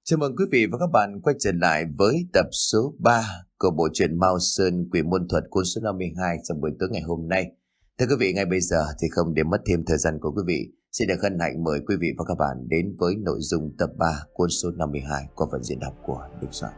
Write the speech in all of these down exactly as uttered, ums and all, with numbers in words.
Chào mừng quý vị và các bạn quay trở lại với tập số ba của bộ truyện Mao Sơn Quỷ Môn Thuật cuốn số năm mươi hai trong buổi tối ngày hôm nay. Thưa quý vị, ngay bây giờ thì không để mất thêm thời gian của quý vị, xin được hân hạnh mời quý vị và các bạn đến với nội dung tập ba cuốn số năm mươi hai qua phần diễn đọc của Đức Soạn.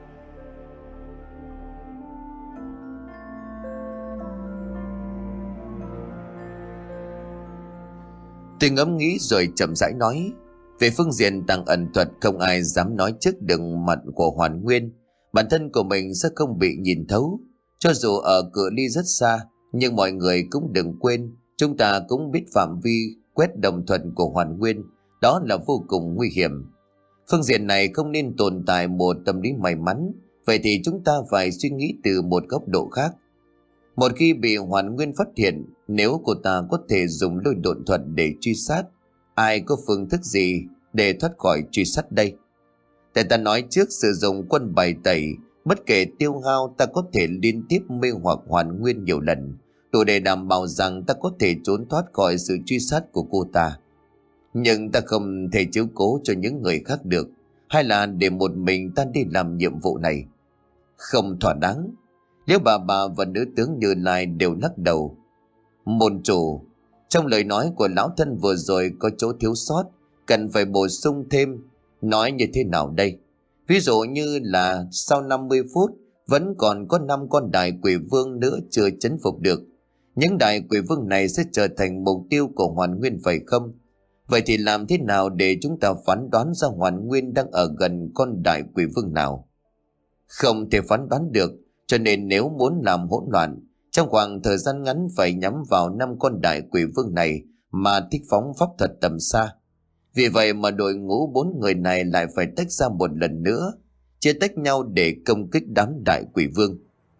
Tôi ngẫm nghĩ rồi chậm rãi nói. Về phương diện tàng ẩn thuật, không ai dám nói trước được mặt của Hoàn Nguyên. Bản thân của mình sẽ không bị nhìn thấu. Cho dù ở cự ly rất xa, nhưng mọi người cũng đừng quên, chúng ta cũng biết phạm vi quét đồng thuận của Hoàn Nguyên, đó là vô cùng nguy hiểm. Phương diện này không nên tồn tại một tâm lý may mắn, vậy thì chúng ta phải suy nghĩ từ một góc độ khác. Một khi bị Hoàn Nguyên phát hiện, nếu cô ta có thể dùng lôi độn thuật để truy sát, ai có phương thức gì để thoát khỏi truy sát đây? Tại ta nói trước, sử dụng quân bài tẩy, bất kể tiêu hao, ta có thể liên tiếp mê hoặc Hoàn Nguyên nhiều lần, đủ để đảm bảo rằng ta có thể trốn thoát khỏi sự truy sát của cô ta. Nhưng ta không thể chiếu cố cho những người khác được, hay là để một mình ta đi làm nhiệm vụ này. Không thỏa đáng. Nếu bà bà và nữ tướng Như Lai đều lắc đầu. Môn chủ, trong lời nói của lão thân vừa rồi có chỗ thiếu sót, cần phải bổ sung thêm. Nói như thế nào đây? Ví dụ như là sau năm mươi phút vẫn còn có năm con đại quỷ vương nữa chưa chấn phục được. Những đại quỷ vương này sẽ trở thành mục tiêu của Hoàn Nguyên phải không? Vậy thì làm thế nào để chúng ta phán đoán ra Hoàn Nguyên đang ở gần con đại quỷ vương nào? Không thể phán đoán được, cho nên nếu muốn làm hỗn loạn, trong khoảng thời gian ngắn phải nhắm vào năm con đại quỷ vương này mà thích phóng pháp thuật tầm xa. Vì vậy mà đội ngũ bốn người này lại phải tách ra một lần nữa, chia tách nhau để công kích đám đại quỷ vương.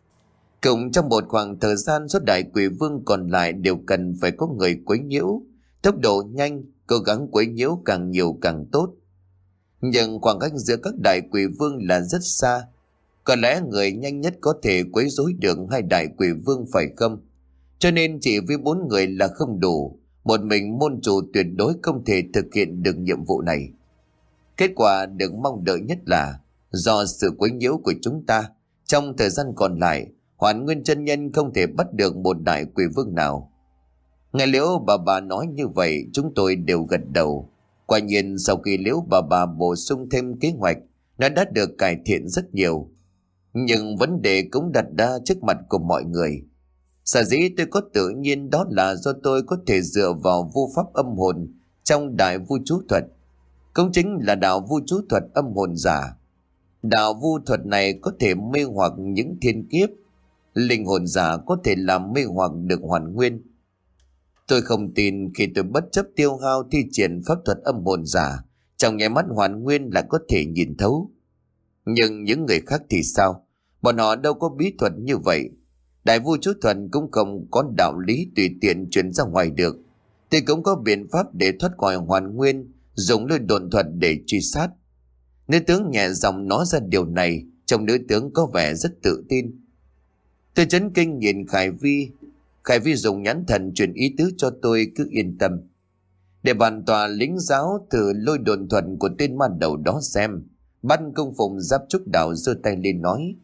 Cùng trong một khoảng thời gian, số đại quỷ vương còn lại đều cần phải có người quấy nhiễu, tốc độ nhanh, cố gắng quấy nhiễu càng nhiều càng tốt. Nhưng khoảng cách giữa các đại quỷ vương là rất xa. Có lẽ người nhanh nhất có thể quấy rối được hai đại quỷ vương phải không? Cho nên chỉ với bốn người là không đủ, một mình môn chủ tuyệt đối không thể thực hiện được nhiệm vụ này. Kết quả được mong đợi nhất là do sự quấy nhiễu của chúng ta, trong thời gian còn lại, Hoàn Nguyên chân nhân không thể bắt được một đại quỷ vương nào. Nghe Liễu bà bà nói như vậy, chúng tôi đều gật đầu. Quả nhiên sau khi Liễu bà bà bổ sung thêm kế hoạch, nó đã được cải thiện rất nhiều. Nhưng vấn đề cũng đặt ra trước mặt của mọi người. Sở dĩ tôi có tự nhiên đó là do tôi có thể dựa vào vu pháp âm hồn trong đại vu chú thuật. Cũng chính là đạo vu chú thuật âm hồn giả. Đạo vu thuật này có thể mê hoặc những thiên kiếp. Linh hồn giả có thể làm mê hoặc được Hoàn Nguyên. Tôi không tin khi tôi bất chấp tiêu hao thi triển pháp thuật âm hồn giả, trong nháy mắt Hoàn Nguyên là có thể nhìn thấu. Nhưng những người khác thì sao? Bọn họ đâu có bí thuật như vậy. Đại vu chú thuật cũng không có đạo lý tùy tiện truyền ra ngoài được. Thì cũng có biện pháp để thoát khỏi Hoàn Nguyên, dùng lôi độn thuật để truy sát. Nữ tướng nhẹ giọng nói ra điều này, trông nữ tướng có vẻ rất tự tin. Tôi chấn kinh nhìn Khải Vi. Khải Vi dùng nhãn thần truyền ý tứ cho tôi cứ yên tâm. Để bàn tòa lính giáo thử lôi độn thuật của tên ma đầu đó xem. Ban công phụng Giáp Trúc Đạo giơ tay lên nói.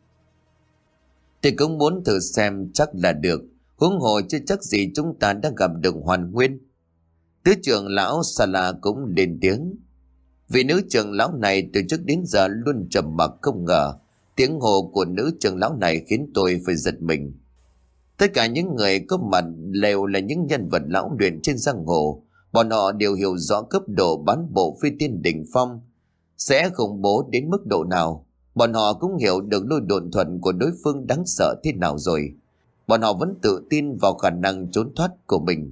Tôi cũng muốn thử xem chắc là được. Huống hồ chứ chắc gì chúng ta đã gặp được Hoàn Nguyên. Tứ trưởng lão Sala cũng lên tiếng. Vị nữ trưởng lão này từ trước đến giờ luôn trầm mặc, không ngờ tiếng hồ của nữ trưởng lão này khiến tôi phải giật mình. Tất cả những người có mặt đều là những nhân vật lão luyện trên giang hồ. Bọn họ đều hiểu rõ cấp độ bán bộ phi tiên đỉnh phong sẽ khủng bố đến mức độ nào. Bọn họ cũng hiểu được lôi độn thuật của đối phương đáng sợ thế nào rồi. Bọn họ vẫn tự tin vào khả năng trốn thoát của mình.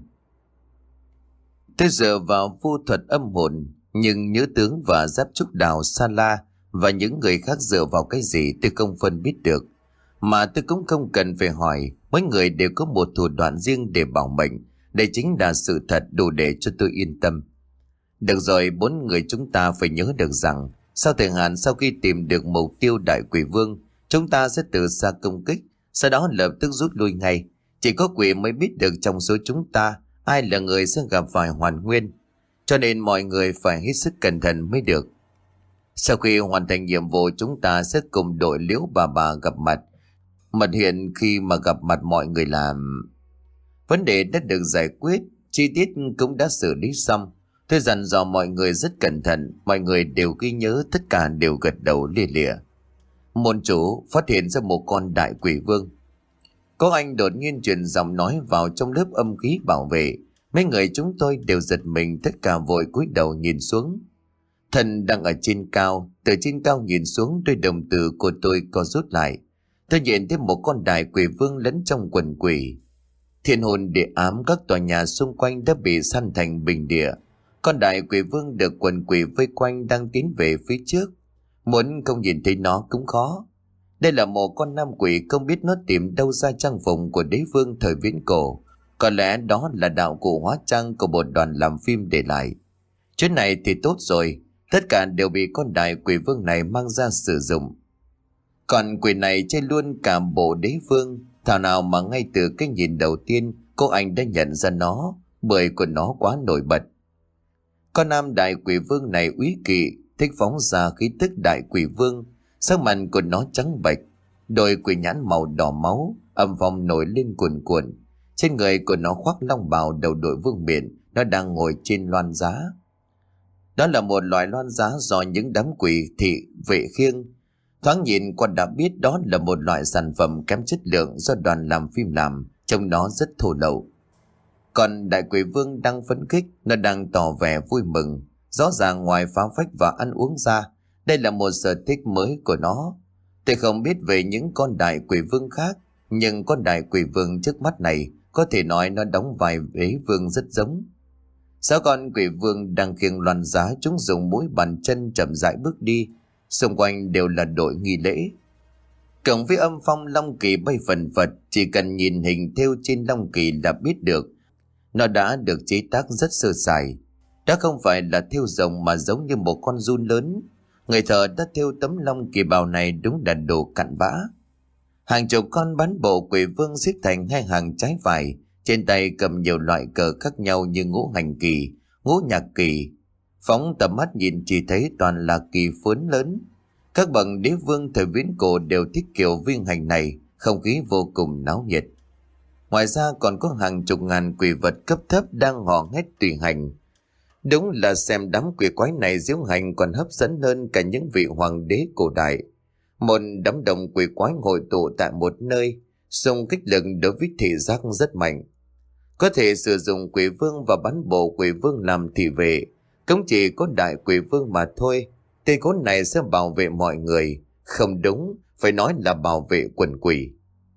Tôi dựa vào vô thuật âm hồn, nhưng Nhớ Tướng và Giáp Trúc Đào, Sa La và những người khác dựa vào cái gì tôi không phân biết được. Mà tôi cũng không cần phải hỏi, mỗi người đều có một thủ đoạn riêng để bảo mệnh. Đây chính là sự thật đủ để cho tôi yên tâm. Được rồi, bốn người chúng ta phải nhớ được rằng sau thời hạn, sau khi tìm được mục tiêu đại quỷ vương, chúng ta sẽ từ xa công kích, sau đó lập tức rút lui ngay. Chỉ có quỷ mới biết được trong số chúng ta ai là người sẽ gặp phải Hoàn Nguyên. Cho nên mọi người phải hết sức cẩn thận mới được. Sau khi hoàn thành nhiệm vụ, chúng ta sẽ cùng đội Liễu bà bà gặp mặt. Mật hiện khi mà gặp mặt mọi người làm. Vấn đề đã được giải quyết, chi tiết cũng đã xử lý xong. Tôi dặn dò mọi người rất cẩn thận, mọi người đều ghi nhớ, tất cả đều gật đầu lia lịa. Môn chủ phát hiện ra một con đại quỷ vương. Có anh đột nhiên truyền giọng nói vào trong lớp âm khí bảo vệ. Mấy người chúng tôi đều giật mình, tất cả vội cúi đầu nhìn xuống. Thần đang ở trên cao, từ trên cao nhìn xuống, đôi đồng tử của tôi co rút lại. Tôi nhìn thấy một con đại quỷ vương lẫn trong quần quỷ. Thiên hồn địa ám, các tòa nhà xung quanh đã bị san thành bình địa. Con đại quỷ vương được quần quỷ vây quanh đang tiến về phía trước. Muốn không nhìn thấy nó cũng khó. Đây là một con nam quỷ, không biết nó tìm đâu ra trang phục của đế vương thời viễn cổ. Có lẽ đó là đạo cụ hóa trang của một đoàn làm phim để lại. Chuyến này thì tốt rồi, tất cả đều bị con đại quỷ vương này mang ra sử dụng. Còn quỷ này chơi luôn cả bộ đế vương. Thảo nào mà ngay từ cái nhìn đầu tiên cô anh đã nhận ra nó, bởi của nó quá nổi bật. Con nam đại quỷ vương này úy kỵ, thích phóng ra khí tức đại quỷ vương. Sắc mặt của nó trắng bệch, đôi quỷ nhãn màu đỏ máu, âm phong nổi lên cuồn cuộn. Trên người của nó khoác long bào, đầu đội vương miện, nó đang ngồi trên loan giá. Đó là một loại loan giá do những đám quỷ thị vệ khiêng. Thoáng nhìn qua đã biết đó là một loại sản phẩm kém chất lượng do đoàn làm phim làm, trông nó rất thô lậu. Còn đại quỷ vương đang phấn khích, nó đang tỏ vẻ vui mừng. Rõ ràng ngoài phá phách và ăn uống ra, đây là một sở thích mới của nó. Tôi không biết về những con đại quỷ vương khác, nhưng con đại quỷ vương trước mắt này có thể nói nó đóng vai đế vương rất giống. Sáu con quỷ vương đang khiêng loan giá, chúng dùng mũi bàn chân chậm rãi bước đi. Xung quanh đều là đội nghi lễ. Cộng với âm phong long kỳ bay phần phật, chỉ cần nhìn hình thêu trên long kỳ là biết được nó đã được chế tác rất sơ sài. Đó không phải là thêu rồng mà giống như một con giun lớn. Người thợ đã thêu tấm long kỳ bào này đúng là đồ cặn bã. Hàng chục con bán bộ quỷ vương xếp thành hai hàng trái phải, trên tay cầm nhiều loại cờ khác nhau như ngũ hành kỳ, ngũ nhạc kỳ. Phóng tầm mắt nhìn chỉ thấy toàn là kỳ phướn lớn. Các bậc đế vương thời viễn cổ đều thích kiểu viên hành này, không khí vô cùng náo nhiệt. Ngoài ra còn có hàng chục ngàn quỷ vật cấp thấp đang hò hét tùy hành. Đúng là xem đám quỷ quái này diễu hành còn hấp dẫn hơn cả những vị hoàng đế cổ đại. Một đám đông quỷ quái hội tụ tại một nơi, xung kích lực đối với thị giác rất mạnh. Có thể sử dụng quỷ vương và bán bộ quỷ vương làm thị vệ, cũng chỉ có đại quỷ vương mà thôi. Tên khốn này sẽ bảo vệ mọi người, không đúng, phải nói là bảo vệ quần quỷ.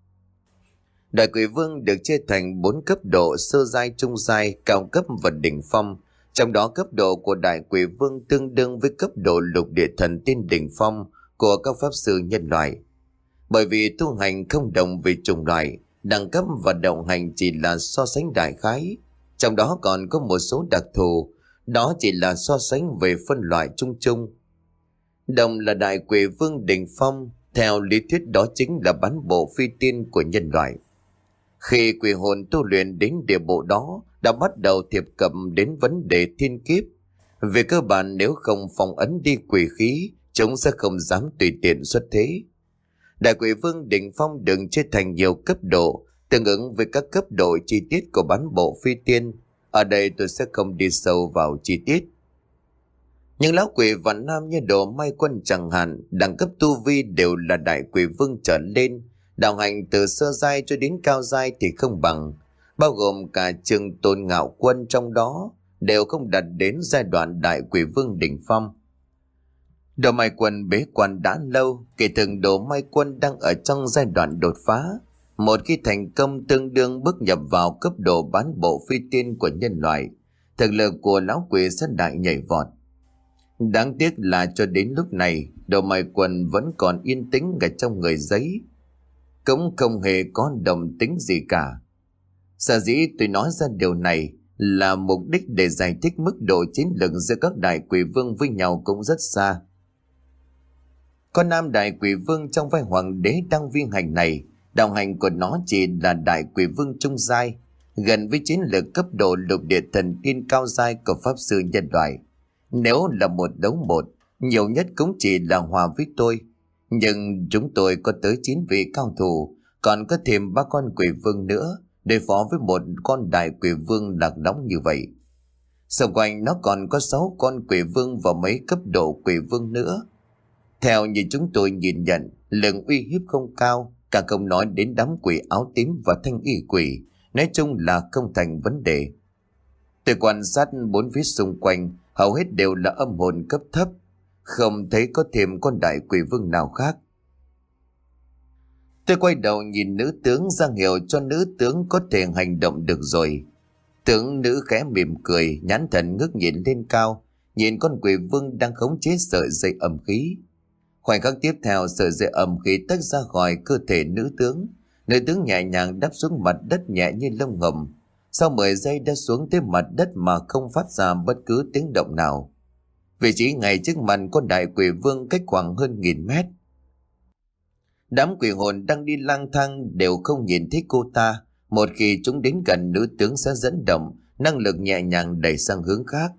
Đại quỷ vương được chia thành bốn cấp độ: sơ giai, trung giai, cao cấp và đỉnh phong. Trong đó cấp độ của đại quỷ vương tương đương với cấp độ lục địa thần tiên đỉnh phong của các pháp sư nhân loại. Bởi vì tu hành không đồng về chủng loại, đẳng cấp và động hành chỉ là so sánh đại khái. Trong đó còn có một số đặc thù, đó chỉ là so sánh về phân loại chung chung. Đồng là đại quỷ vương đỉnh phong, theo lý thuyết đó chính là bán bộ phi tiên của nhân loại. Khi quỷ hồn tu luyện đến địa bộ đó, đã bắt đầu thiệp cận đến vấn đề thiên kiếp. Về cơ bản nếu không phong ấn đi quỷ khí, chúng sẽ không dám tùy tiện xuất thế. Đại quỷ vương đỉnh phong được chia thành nhiều cấp độ, tương ứng với các cấp độ chi tiết của bán bộ phi tiên. Ở đây tôi sẽ không đi sâu vào chi tiết. Nhưng lão quỷ và nam như đồ Mai Quân chẳng hạn, đẳng cấp tu vi đều là đại quỷ vương trở lên. Đạo hành từ sơ giai cho đến cao giai thì không bằng, bao gồm cả Trường Tôn Ngạo Quân trong đó, đều không đạt đến giai đoạn đại quỷ vương đỉnh phong. Đồ Mai Quân bế quan đã lâu, kể từ Đồ Mai Quân đang ở trong giai đoạn đột phá. Một khi thành công tương đương bước nhập vào cấp độ bán bộ phi tiên của nhân loại, thực lực của lão quỷ sẽ đại nhảy vọt. Đáng tiếc là cho đến lúc này, Đồ Mai Quân vẫn còn yên tĩnh ở trong người giấy, cũng không hề có đồng tính gì cả. Sở dĩ tôi nói ra điều này là mục đích để giải thích mức độ chiến lược giữa các đại quỷ vương với nhau cũng rất xa. Con nam đại quỷ vương trong vai hoàng đế đang viên hành này, đạo hành của nó chỉ là đại quỷ vương trung giai, gần với chiến lược cấp độ lục địa thần tiên cao giai của pháp sư nhân loại. Nếu là một đấu một, Nhiều nhất cũng chỉ là hòa với tôi. Nhưng chúng tôi có tới chín vị cao thủ, còn có thêm ba con quỷ vương nữa, đối phó với một con đại quỷ vương lạc lõng như vậy. Xung quanh nó còn có sáu con quỷ vương và mấy cấp độ quỷ vương nữa. Theo như chúng tôi nhìn nhận, lượng uy hiếp không cao, càng không nói đến đám quỷ áo tím và thanh y quỷ, nói chung là không thành vấn đề. Tôi quan sát bốn phía xung quanh, hầu hết đều là âm hồn cấp thấp, không thấy có thêm con đại quỷ vương nào khác. Tôi quay đầu nhìn nữ tướng ra hiệu cho nữ tướng có thể hành động được rồi. Tướng nữ khẽ mỉm cười, nhãn thần ngước nhìn lên cao, nhìn con quỷ vương đang khống chế sợi dây âm khí. Khoảnh khắc tiếp theo, sợi dây âm khí tách ra khỏi cơ thể nữ tướng. Nữ tướng nhẹ nhàng đáp xuống mặt đất nhẹ như lông ngầm. Sau mười giây đã xuống tới mặt đất mà không phát ra bất cứ tiếng động nào. Vị trí ngay trước mặt con đại quỷ vương cách khoảng hơn nghìn mét. Đám quỷ hồn đang đi lang thang đều không nhìn thấy cô ta. Một khi chúng đến gần, nữ tướng sẽ dẫn động năng lực nhẹ nhàng đẩy sang hướng khác.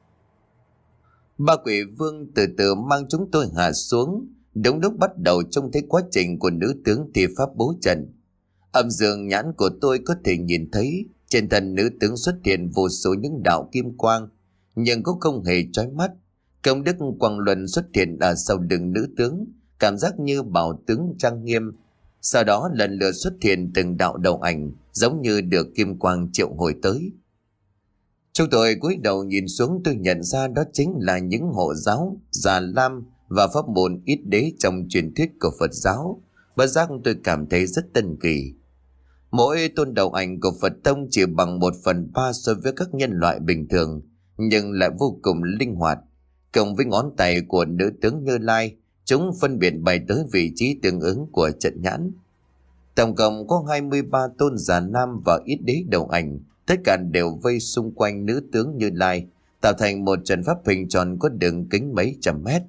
Ba quỷ vương từ từ mang chúng tôi hạ xuống. Đúng lúc bắt đầu trông thấy quá trình của nữ tướng thì pháp bố trận. Âm dương nhãn của tôi có thể nhìn thấy trên thân nữ tướng xuất hiện vô số những đạo kim quang, nhưng cũng không hề chói mắt. Công đức quang luân xuất hiện ở sau lưng nữ tướng, cảm giác như bảo tướng trang nghiêm. Sau đó lần lượt xuất hiện từng đạo đầu ảnh, giống như được kim quang triệu hồi tới. Chúng tôi cúi đầu nhìn xuống, tôi nhận ra đó chính là những hộ giáo, già lam và pháp môn ít đế trong truyền thuyết của Phật giáo. Bất giác tôi cảm thấy rất tân kỳ. Mỗi tôn đầu ảnh của Phật tông chỉ bằng một phần ba so với các nhân loại bình thường, nhưng lại vô cùng linh hoạt. Cộng với ngón tay của nữ tướng Như Lai, chúng phân biệt bay tới vị trí tương ứng của trận nhãn. Tổng cộng có hai mươi ba tôn già nam và ít đế đầu ảnh, tất cả đều vây xung quanh nữ tướng Như Lai, tạo thành một trận pháp hình tròn có đường kính mấy trăm mét.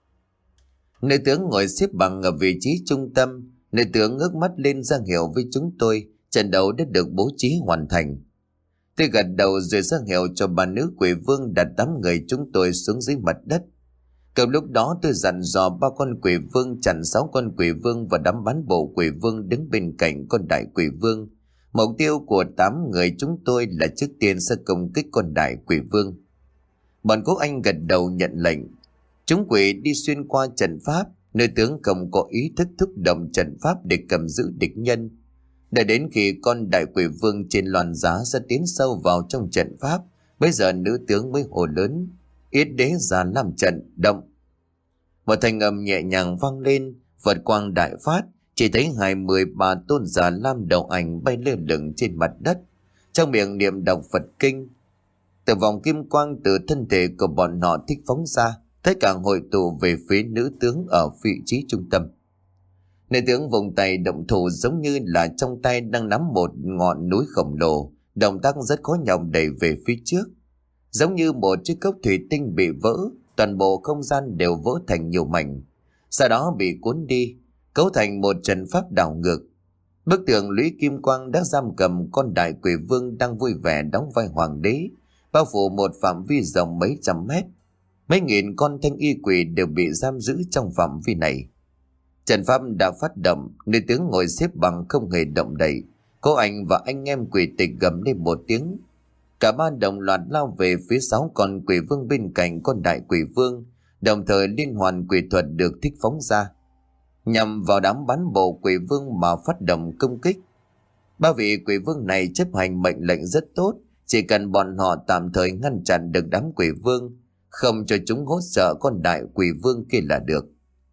Nữ tướng ngồi xếp bằng ở vị trí trung tâm. Nữ tướng ngước mắt lên ra hiệu với chúng tôi trận đấu đã được bố trí hoàn thành. Tôi gật đầu rồi ra hiệu cho bà nữ quỷ vương đặt đám người chúng tôi xuống dưới mặt đất. Cùng lúc đó tôi dặn dò ba con quỷ vương chặn sáu con quỷ vương và đám bán bộ quỷ vương đứng bên cạnh con đại quỷ vương. Mục tiêu của tám người chúng tôi là trước tiên sẽ công kích con đại quỷ vương. Bọn Quốc Anh gật đầu nhận lệnh. Chúng quỷ đi xuyên qua trận pháp. Nữ tướng không có ý thức thúc động trận pháp để cầm giữ địch nhân. Đợi đến khi con đại quỷ vương trên loàn giá sẽ tiến sâu vào trong trận pháp, bây giờ nữ tướng mới hô lớn: Yết đế già làm trận, động! Một thanh âm nhẹ nhàng vang lên, Phật quang đại phát, chỉ thấy hai mươi ba tôn già lam đầu ảnh bay lơ lửng trên mặt đất, trong miệng niệm đọc Phật kinh. Từ vòng kim quang từ thân thể của bọn họ thích phóng ra, tất cả hội tụ về phía nữ tướng ở vị trí trung tâm. Nữ tướng vùng tay động thủ giống như là trong tay đang nắm một ngọn núi khổng lồ, động tác rất khó nhọc đẩy về phía trước. Giống như một chiếc cốc thủy tinh bị vỡ, toàn bộ không gian đều vỡ thành nhiều mảnh, sau đó bị cuốn đi, cấu thành một trận pháp đảo ngược. Bức tường lũy kim quang đã giam cầm con đại quỷ vương đang vui vẻ đóng vai hoàng đế, bao phủ một phạm vi rộng mấy trăm mét. Mấy nghìn con thanh y quỷ đều bị giam giữ trong phạm vi này. Trận pháp đã phát động, nữ tướng ngồi xếp bằng không hề động đậy. Cô Anh và anh em quỷ tịch gầm lên một tiếng. Cả ba đồng loạt lao về phía sáu con quỷ vương bên cạnh con đại quỷ vương, đồng thời liên hoàn quỷ thuật được thích phóng ra, nhằm vào đám bán bộ quỷ vương mà phát động công kích. Ba vị quỷ vương này chấp hành mệnh lệnh rất tốt, chỉ cần bọn họ tạm thời ngăn chặn được đám quỷ vương, không cho chúng hỗ trợ con đại quỷ vương kia là được.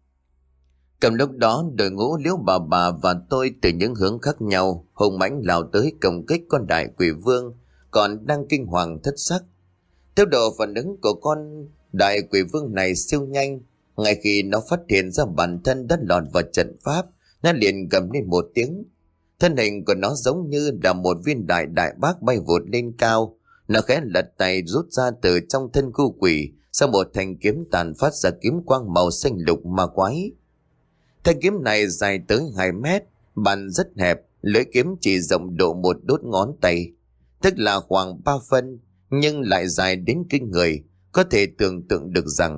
Cầm lúc đó, đội ngũ Liễu Bà Bà và tôi từ những hướng khác nhau hùng mãnh lao tới công kích con đại quỷ vương còn đang kinh hoàng thất sắc. Tốc độ phản ứng của con đại quỷ vương này siêu nhanh. Ngay khi nó phát hiện ra bản thân đã lọt vào trận pháp, nó liền gầm lên một tiếng. Thân hình của nó giống như là một viên đại đại bác bay vụt lên cao. Nó khẽ lật tay rút ra từ trong thân khu quỷ, sau một thanh kiếm tàn phát ra kiếm quang màu xanh lục ma quái. Thanh kiếm này dài tới hai mét, bàn rất hẹp, lưỡi kiếm chỉ rộng độ một đốt ngón tay, tức là khoảng ba phân, nhưng lại dài đến kinh người. Có thể tưởng tượng được rằng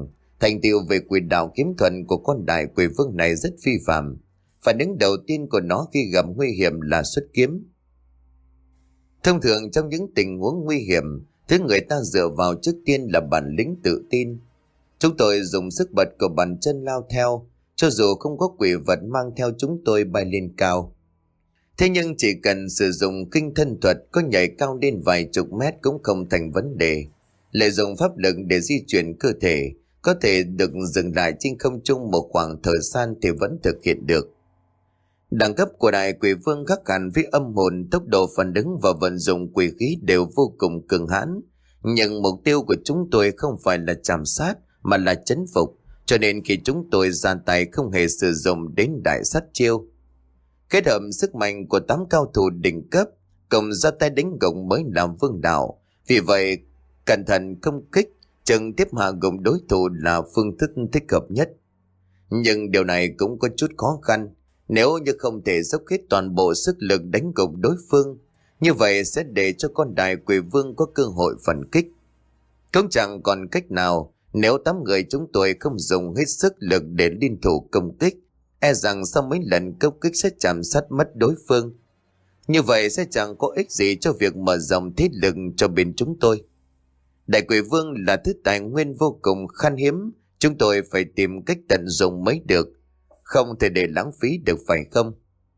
Thành tựu về quỷ đạo kiếm thuần của con đại quỷ vương này rất phi phàm. Phản ứng đầu tiên của nó khi gặp nguy hiểm là xuất kiếm. Thông thường trong những tình huống nguy hiểm, thứ người ta dựa vào trước tiên là bản lĩnh tự tin. Chúng tôi dùng sức bật của bàn chân lao theo, cho dù không có quỷ vật mang theo chúng tôi bay lên cao. Thế nhưng chỉ cần sử dụng kinh thân thuật, có nhảy cao lên vài chục mét cũng không thành vấn đề. Lợi dụng pháp lực để di chuyển cơ thể, có thể được dừng lại trên không trung một khoảng thời gian thì vẫn thực hiện được. Đẳng cấp của đại quỷ vương khác hẳn với âm hồn, tốc độ phản ứng và vận dụng quỷ khí đều vô cùng cường hãn. Nhưng mục tiêu của chúng tôi không phải là chạm sát mà là chấn phục, cho nên khi chúng tôi ra tay không hề sử dụng đến đại sát chiêu. Kết hợp sức mạnh của tám cao thủ đỉnh cấp cộng ra tay đánh gục mới làm vương đạo. Vì vậy, cẩn thận công kích, trực tiếp hạ gục đối thủ là phương thức thích hợp nhất. Nhưng điều này cũng có chút khó khăn. Nếu như không thể dốc hết toàn bộ sức lực đánh gục đối phương, như vậy sẽ để cho con đại quỷ vương có cơ hội phản kích. Cũng chẳng còn cách nào nếu tám người chúng tôi không dùng hết sức lực để liên thủ công kích, e rằng sau mấy lần công kích sẽ chạm sát mất đối phương. Như vậy sẽ chẳng có ích gì cho việc mở rộng thế lực cho bên chúng tôi. Đại quỷ vương là thứ tài nguyên vô cùng khan hiếm, chúng tôi phải tìm cách tận dụng mới được, không thể để lãng phí được phải không?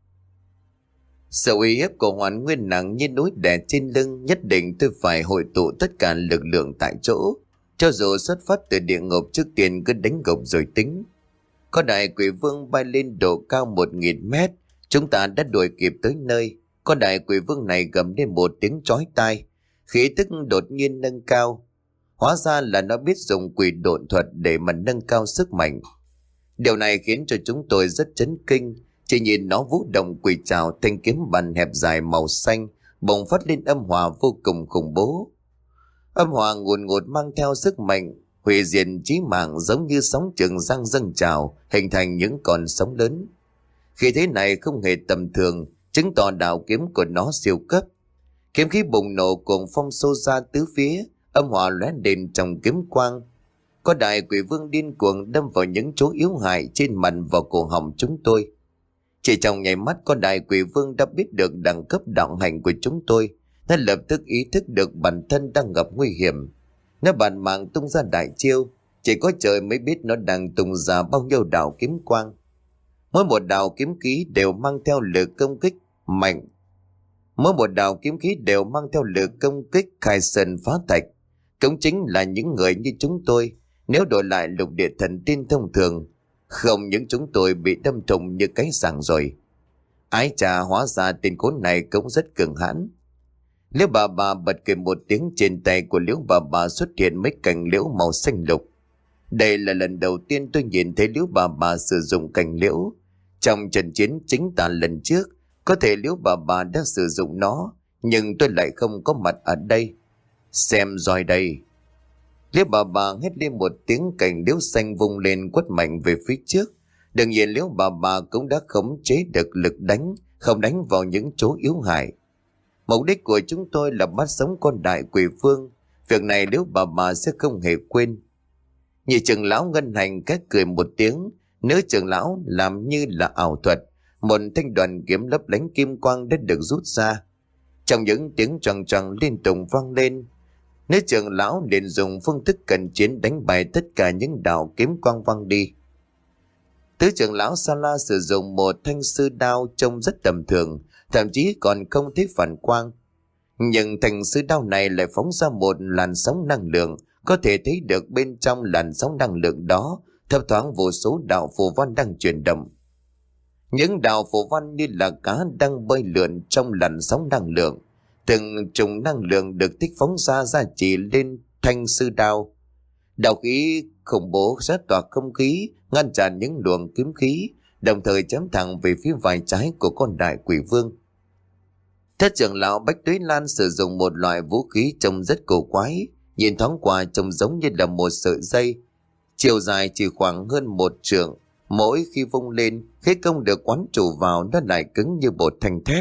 Sự uy hiếp của Hoàn Nguyên nặng như núi đè trên lưng, nhất định tôi phải hội tụ tất cả lực lượng tại chỗ. Cho dù xuất phát từ địa ngục, trước tiên cứ đánh gục rồi tính. Có đại quỷ vương bay lên độ cao một nghìn mét, chúng ta đã đuổi kịp tới nơi. Con đại quỷ vương này gầm lên một tiếng chói tai, khí tức đột nhiên nâng cao. Hóa ra là nó biết dùng quỷ độn thuật để mà nâng cao sức mạnh. Điều này khiến cho chúng tôi rất chấn kinh. Chỉ nhìn nó vũ động quỷ trảo, thanh kiếm bàn hẹp dài màu xanh bỗng phát lên âm hòa vô cùng khủng bố. Âm hòa ngùn ngụt mang theo sức mạnh hủy diệt chí mạng, giống như sóng trường giang dâng trào hình thành những con sóng lớn. Khi thế này không hề tầm thường, chứng tỏ đạo kiếm của nó siêu cấp. Kiếm khí bùng nổ cuồng phong xô ra tứ phía, âm hòa lóe lên trong kiếm quang. Có đại quỷ vương điên cuồng đâm vào những chỗ yếu hại trên mặt và cổ họng chúng tôi. Chỉ trong nháy mắt, con đại quỷ vương đã biết được đẳng cấp đạo hạnh của chúng tôi. Nó lập tức ý thức được bản thân đang gặp nguy hiểm. Nó bản mạng tung ra đại chiêu. Chỉ có trời mới biết nó đang tung ra bao nhiêu đạo kiếm quang. Mỗi một đạo kiếm khí đều mang theo lực công kích mạnh. Mỗi một đạo kiếm khí đều mang theo lực công kích khai sơn phá thạch. Cũng chính là những người như chúng tôi, nếu đổi lại lục địa thần tiên thông thường, không những chúng tôi bị đâm thủng như cái sàng rồi. Ái chà, hóa ra tên khốn này cũng rất cường hãn. Liễu bà bà bật cười một tiếng, trên tay của Liễu bà bà xuất hiện mấy cành liễu màu xanh lục. Đây là lần đầu tiên tôi nhìn thấy Liễu bà bà sử dụng cành liễu. Trong trận chiến chính tà lần trước, có thể Liễu bà bà đã sử dụng nó, nhưng tôi lại không có mặt ở đây. Xem rồi đây. Liễu bà bà hét lên một tiếng, cành liễu xanh vung lên quất mạnh về phía trước. Đương nhiên Liễu bà bà cũng đã khống chế được lực đánh, không đánh vào những chỗ yếu hại. Mục đích của chúng tôi là bắt sống con đại quỷ vương. Việc này Liễu bà bà sẽ không hề quên. Nhị trưởng lão ngân hành cách cười một tiếng. Nữ trưởng lão làm như là ảo thuật, một thanh đoàn kiếm lấp lánh kim quang đã được rút ra. Trong những tiếng choàng choàng liên tục vang lên, nữ trưởng lão liền dùng phương thức cận chiến đánh bại tất cả những đạo kiếm quang văng đi. Tứ trưởng lão Sala sử dụng một thanh sư đao trông rất tầm thường, thậm chí còn không thấy phản quang. Nhưng thanh sư đao này lại phóng ra một làn sóng năng lượng, có thể thấy được bên trong làn sóng năng lượng đó thấp thoáng vô số đạo phù văn đang chuyển động. Những đạo phù văn như là cá đang bơi lượn trong làn sóng năng lượng. Từng chủng năng lượng được thích phóng ra ra chỉ lên thanh sư đao. Đạo khí khủng bố sát tỏa không khí, ngăn chặn những luồng kiếm khí, đồng thời chém thẳng về phía vai trái của con đại quỷ vương. Thất trưởng lão Bách Tuế Lan sử dụng một loại vũ khí trông rất cổ quái, nhìn thoáng qua trông giống như là một sợi dây, chiều dài chỉ khoảng hơn một trượng. Mỗi khi vung lên, khí công được quán chủ vào, nó lại cứng như bột thanh thép.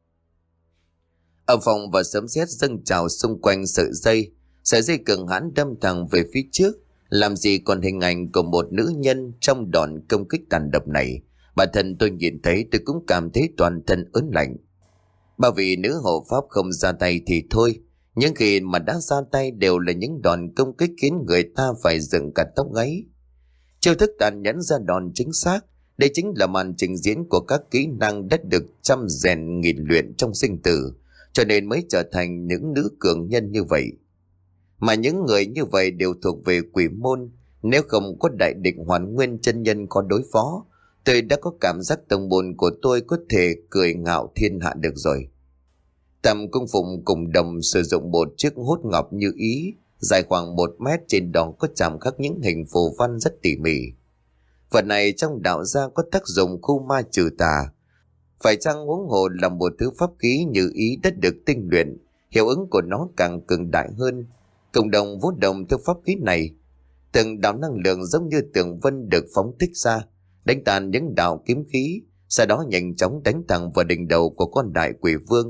Âm phong và sấm sét dâng trào xung quanh sợi dây, sợi dây cường hãn đâm thẳng về phía trước, Làm gì còn hình ảnh của một nữ nhân trong đòn công kích tàn độc này. Bản thân tôi nhìn thấy tôi cũng cảm thấy toàn thân ớn lạnh. Bao vì nữ hộ pháp không ra tay thì thôi, nhưng khi mà đã ra tay đều là những đòn công kích khiến người ta phải dựng cả tóc gáy. Chiêu thức tàn nhẫn ra đòn chính xác, đây chính là màn trình diễn của các kỹ năng đã được trăm rèn nghìn luyện trong sinh tử, cho nên mới trở thành những nữ cường nhân như vậy. Mà những người như vậy đều thuộc về quỷ môn, nếu không có đại địch Hoàn Nguyên chân nhân có đối phó, tôi đã có cảm giác tông môn của tôi có thể cười ngạo thiên hạ được rồi. Tầm cung phụng cùng đồng sử dụng một chiếc hút ngọc như ý, dài khoảng một mét, trên đó có chạm khắc những hình phù văn rất tỉ mỉ. Vật này trong đạo gia có tác dụng khu ma trừ tà. Phải chăng huống hồ là một thứ pháp khí như ý đã được tinh luyện, hiệu ứng của nó càng cường đại hơn. Cộng đồng vũ động theo pháp khí này, từng đạo năng lượng giống như tường vân được phóng thích ra, đánh tàn những đạo kiếm khí, sau đó nhanh chóng đánh thẳng vào đỉnh đầu của con đại quỷ vương.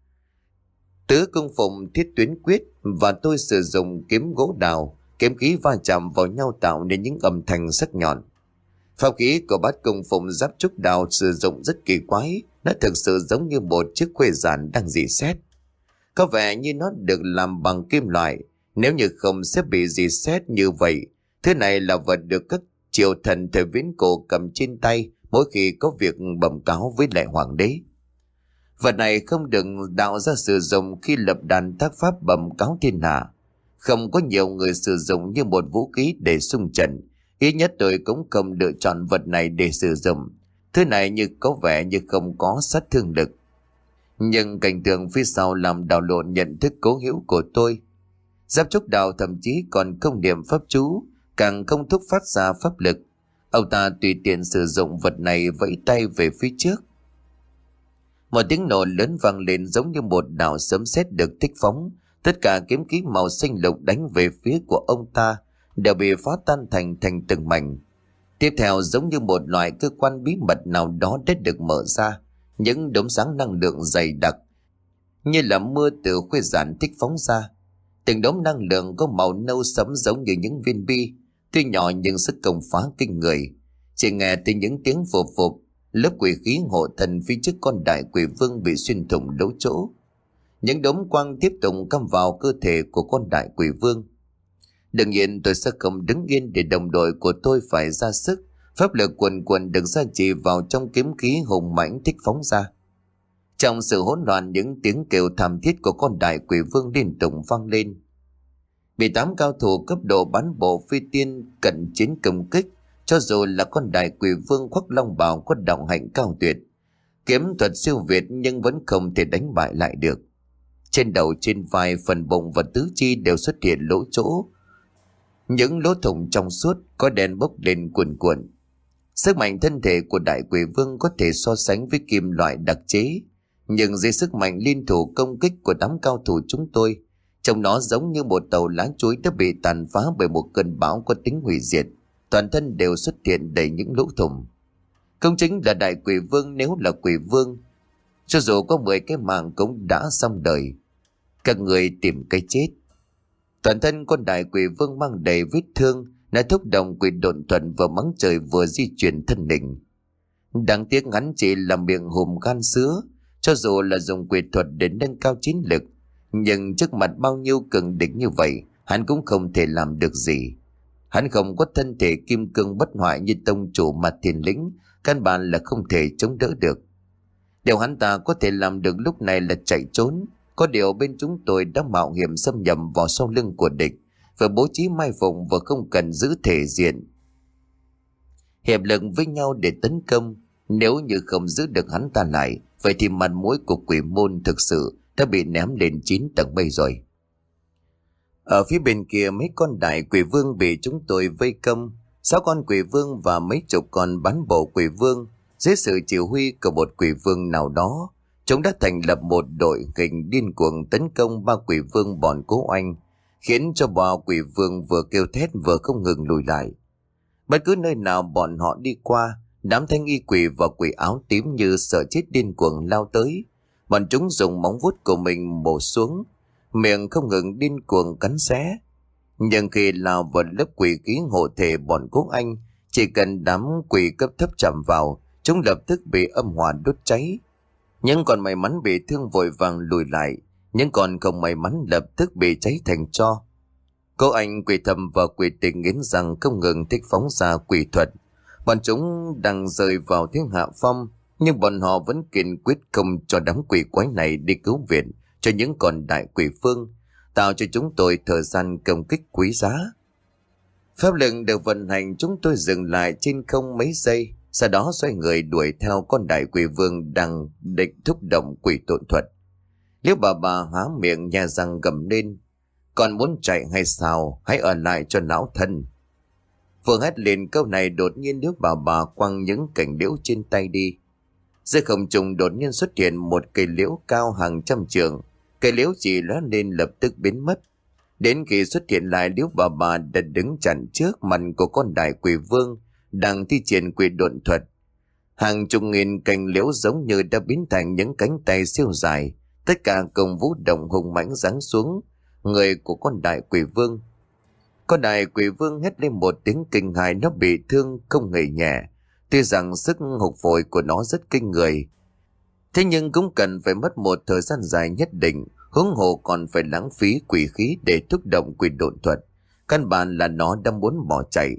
Tứ cung phụng thiết tuyến quyết và tôi sử dụng kiếm gỗ đào, kiếm khí va chạm vào nhau tạo nên những âm thanh sắc nhọn. Pháp khí của bát cung phụng giáp trúc đào sử dụng rất kỳ quái, nó thực sự giống như một chiếc khuê giản đang rỉ sét. Có vẻ như nó được làm bằng kim loại, nếu như không sẽ bị rỉ sét như vậy. Thứ này là vật được các triều thần thời viễn cổ cầm trên tay mỗi khi có việc bẩm cáo với lại hoàng đế. Vật này không được đạo ra sử dụng khi lập đàn tác pháp bẩm cáo thiên hạ. Không có nhiều người sử dụng như một vũ khí để xung trận. Ít nhất tôi cũng không lựa chọn vật này để sử dụng. Thứ này như có vẻ như không có sát thương lực. Nhưng cảnh tượng phía sau làm đảo lộn nhận thức cố hữu của tôi. Giáp trúc đào thậm chí còn không niệm pháp chú, càng không thúc phát ra pháp lực. Ông ta tùy tiện sử dụng vật này vẫy tay về phía trước. Một tiếng nổ lớn vang lên giống như một đạo sấm sét được thích phóng. Tất cả kiếm khí màu xanh lục đánh về phía của ông ta đều bị phá tan thành thành từng mảnh. Tiếp theo giống như một loại cơ quan bí mật nào đó đã được mở ra, những đốm sáng năng lượng dày đặc như là mưa từ khuê giản thích phóng ra. Từng đốm năng lượng có màu nâu sẫm giống như những viên bi, tuy nhỏ nhưng sức công phá kinh người. Chỉ nghe từ những tiếng phụp phụp, lớp quỷ khí hộ thần phía trước con đại quỷ vương bị xuyên thủng lỗ chỗ. Những đốm quang tiếp tục cắm vào cơ thể của con đại quỷ vương. Đương nhiên tôi sẽ không đứng yên để đồng đội của tôi phải ra sức. Pháp lực quần quần được gia trì vào trong kiếm khí hùng mãnh thích phóng ra. Trong sự hỗn loạn, những tiếng kêu thảm thiết của con đại quỷ vương liên tục vang lên. Bị tám cao thủ cấp độ bắn bộ phi tiên cận chiến công kích, cho dù là con đại quỷ vương khoác long bào có đạo hạnh cao tuyệt, kiếm thuật siêu việt nhưng vẫn không thể đánh bại lại được. Trên đầu, trên vai, phần bụng và tứ chi đều xuất hiện lỗ chỗ, những lỗ thủng trong suốt có đèn bốc lên cuồn cuộn. Sức mạnh thân thể của đại quỷ vương có thể so sánh với kim loại đặc chế, nhưng dưới sức mạnh liên thủ công kích của đám cao thủ chúng tôi, trông nó giống như một tàu lá chuối đã bị tàn phá bởi một cơn bão có tính hủy diệt. Toàn thân đều xuất hiện đầy những lỗ thủng. Công chính là đại quỷ vương, nếu là quỷ vương, cho dù có mười cái mạng cũng đã xong đời. Các người tìm cái chết. Toàn thân con đại quỷ vương mang đầy vết thương, đã thúc động quỷ độn thuận vừa mắng trời vừa di chuyển thân hình. Đáng tiếc hắn chỉ là miệng hùm gan sứa, cho dù là dùng quỷ thuật để nâng cao chiến lực, nhưng trước mặt bao nhiêu cường địch như vậy, hắn cũng không thể làm được gì. Hắn không có thân thể kim cương bất hoại như tông chủ Mạt Thiên Lĩnh, căn bản là không thể chống đỡ được. Điều hắn ta có thể làm được lúc này là chạy trốn. Có điều bên chúng tôi đã mạo hiểm xâm nhập vào sau lưng của địch, vừa bố trí mai phục và không cần giữ thể diện hiệp lực với nhau để tấn công. Nếu như không giữ được hắn ta lại, vậy thì mặt mũi của quỷ môn thực sự đã bị ném lên chín tầng mây rồi. Ở phía bên kia, mấy con đại quỷ vương bị chúng tôi vây công. Sáu con quỷ vương và mấy chục con bán bộ quỷ vương dưới sự chỉ huy của một quỷ vương nào đó, chúng đã thành lập một đội hình điên cuồng tấn công ba quỷ vương bọn Cố Anh, khiến cho ba quỷ vương vừa kêu thét vừa không ngừng lùi lại. Bất cứ nơi nào bọn họ đi qua, đám thanh y quỷ và quỷ áo tím như sợ chết điên cuồng lao tới. Bọn chúng dùng móng vuốt của mình bổ xuống, miệng không ngừng điên cuồng cắn xé. Nhưng khi lao vào lớp quỷ khí hộ thể bọn Quốc Anh, chỉ cần đám quỷ cấp thấp chạm vào, chúng lập tức bị âm hỏa đốt cháy. Những con may mắn bị thương vội vàng lùi lại, những con không may mắn lập tức bị cháy thành tro. Cô Anh, quỷ thầm và quỷ tình nghiến rằng không ngừng thích phóng ra quỷ thuật. Bọn chúng đang rơi vào thế hạ phong, nhưng bọn họ vẫn kiên quyết không cho đám quỷ quái này đi cứu viện cho những con đại quỷ phương, tạo cho chúng tôi thời gian công kích quý giá. Pháp lực được vận hành, chúng tôi dừng lại trên không mấy giây, sau đó xoay người đuổi theo con đại quỷ vương đang định thúc động quỷ tộn thuật. Liễu bà bà há miệng nhè răng gầm lên: "Còn muốn chạy hay sao? Hãy ở lại cho lão thân." Vừa hét lên câu này, đột nhiên Liễu bà bà quăng những cành liễu trên tay đi. Dưới không trung đột nhiên xuất hiện một cây liễu cao hàng trăm trượng. Cây liễu chỉ lóe lên lập tức biến mất. Đến khi xuất hiện lại, Liễu bà bà đã đứng chặn trước mặt của con đại quỷ vương đang thi triển quỷ độn thuật. Hàng chục nghìn cành liễu giống như đã biến thành những cánh tay siêu dài, tất cả cùng vũ động hùng mãnh giáng xuống người của con đại quỷ vương. Con đại quỷ vương hét lên một tiếng kinh hãi, nó bị thương không hề nhẹ. Tuy rằng sức hục phổi của nó rất kinh người, thế nhưng cũng cần phải mất một thời gian dài nhất định, huống hồ còn phải lãng phí quỷ khí để thúc động quỷ độn thuật. Căn bản là nó đang muốn bỏ chạy.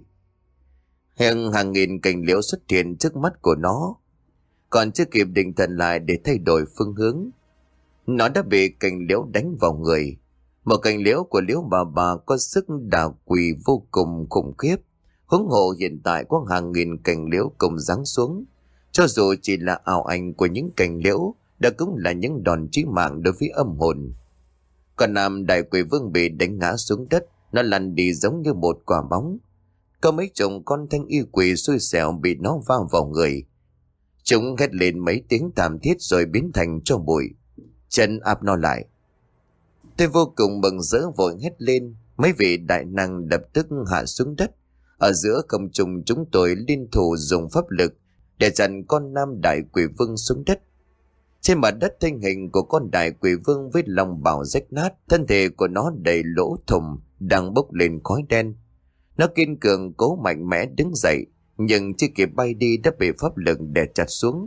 Hàng hàng nghìn cành liễu xuất hiện trước mắt của nó, còn chưa kịp định thần lại để thay đổi phương hướng, nó đã bị cành liễu đánh vào người. Một cành liễu của Liễu bà bà có sức đả quỷ vô cùng khủng khiếp, huống hồ hiện tại có hàng nghìn cành liễu cùng giáng xuống. Cho dù chỉ là ảo ảnh của những cành liễu, đó cũng là những đòn chí mạng đối với âm hồn. Còn nam đại quỷ vương bị đánh ngã xuống đất, nó lăn đi giống như một quả bóng. Có mấy chục con thanh y quỷ xui xẻo bị nó va vào người. Chúng hét lên mấy tiếng thảm thiết rồi biến thành tro bụi. Chân áp nó lại. Tôi vô cùng mừng rỡ vội hét lên. Mấy vị đại năng lập tức hạ xuống đất. Ở giữa không trung chúng tôi liên thủ dùng pháp lực để dàn con nam đại quỷ vương xuống đất. Trên mặt đất, thân hình của con đại quỷ vương với lòng bào rách nát, thân thể của nó đầy lỗ thủng đang bốc lên khói đen. Nó kiên cường cố mạnh mẽ đứng dậy, nhưng chưa kịp bay đi đã bị pháp lực đè chặt xuống.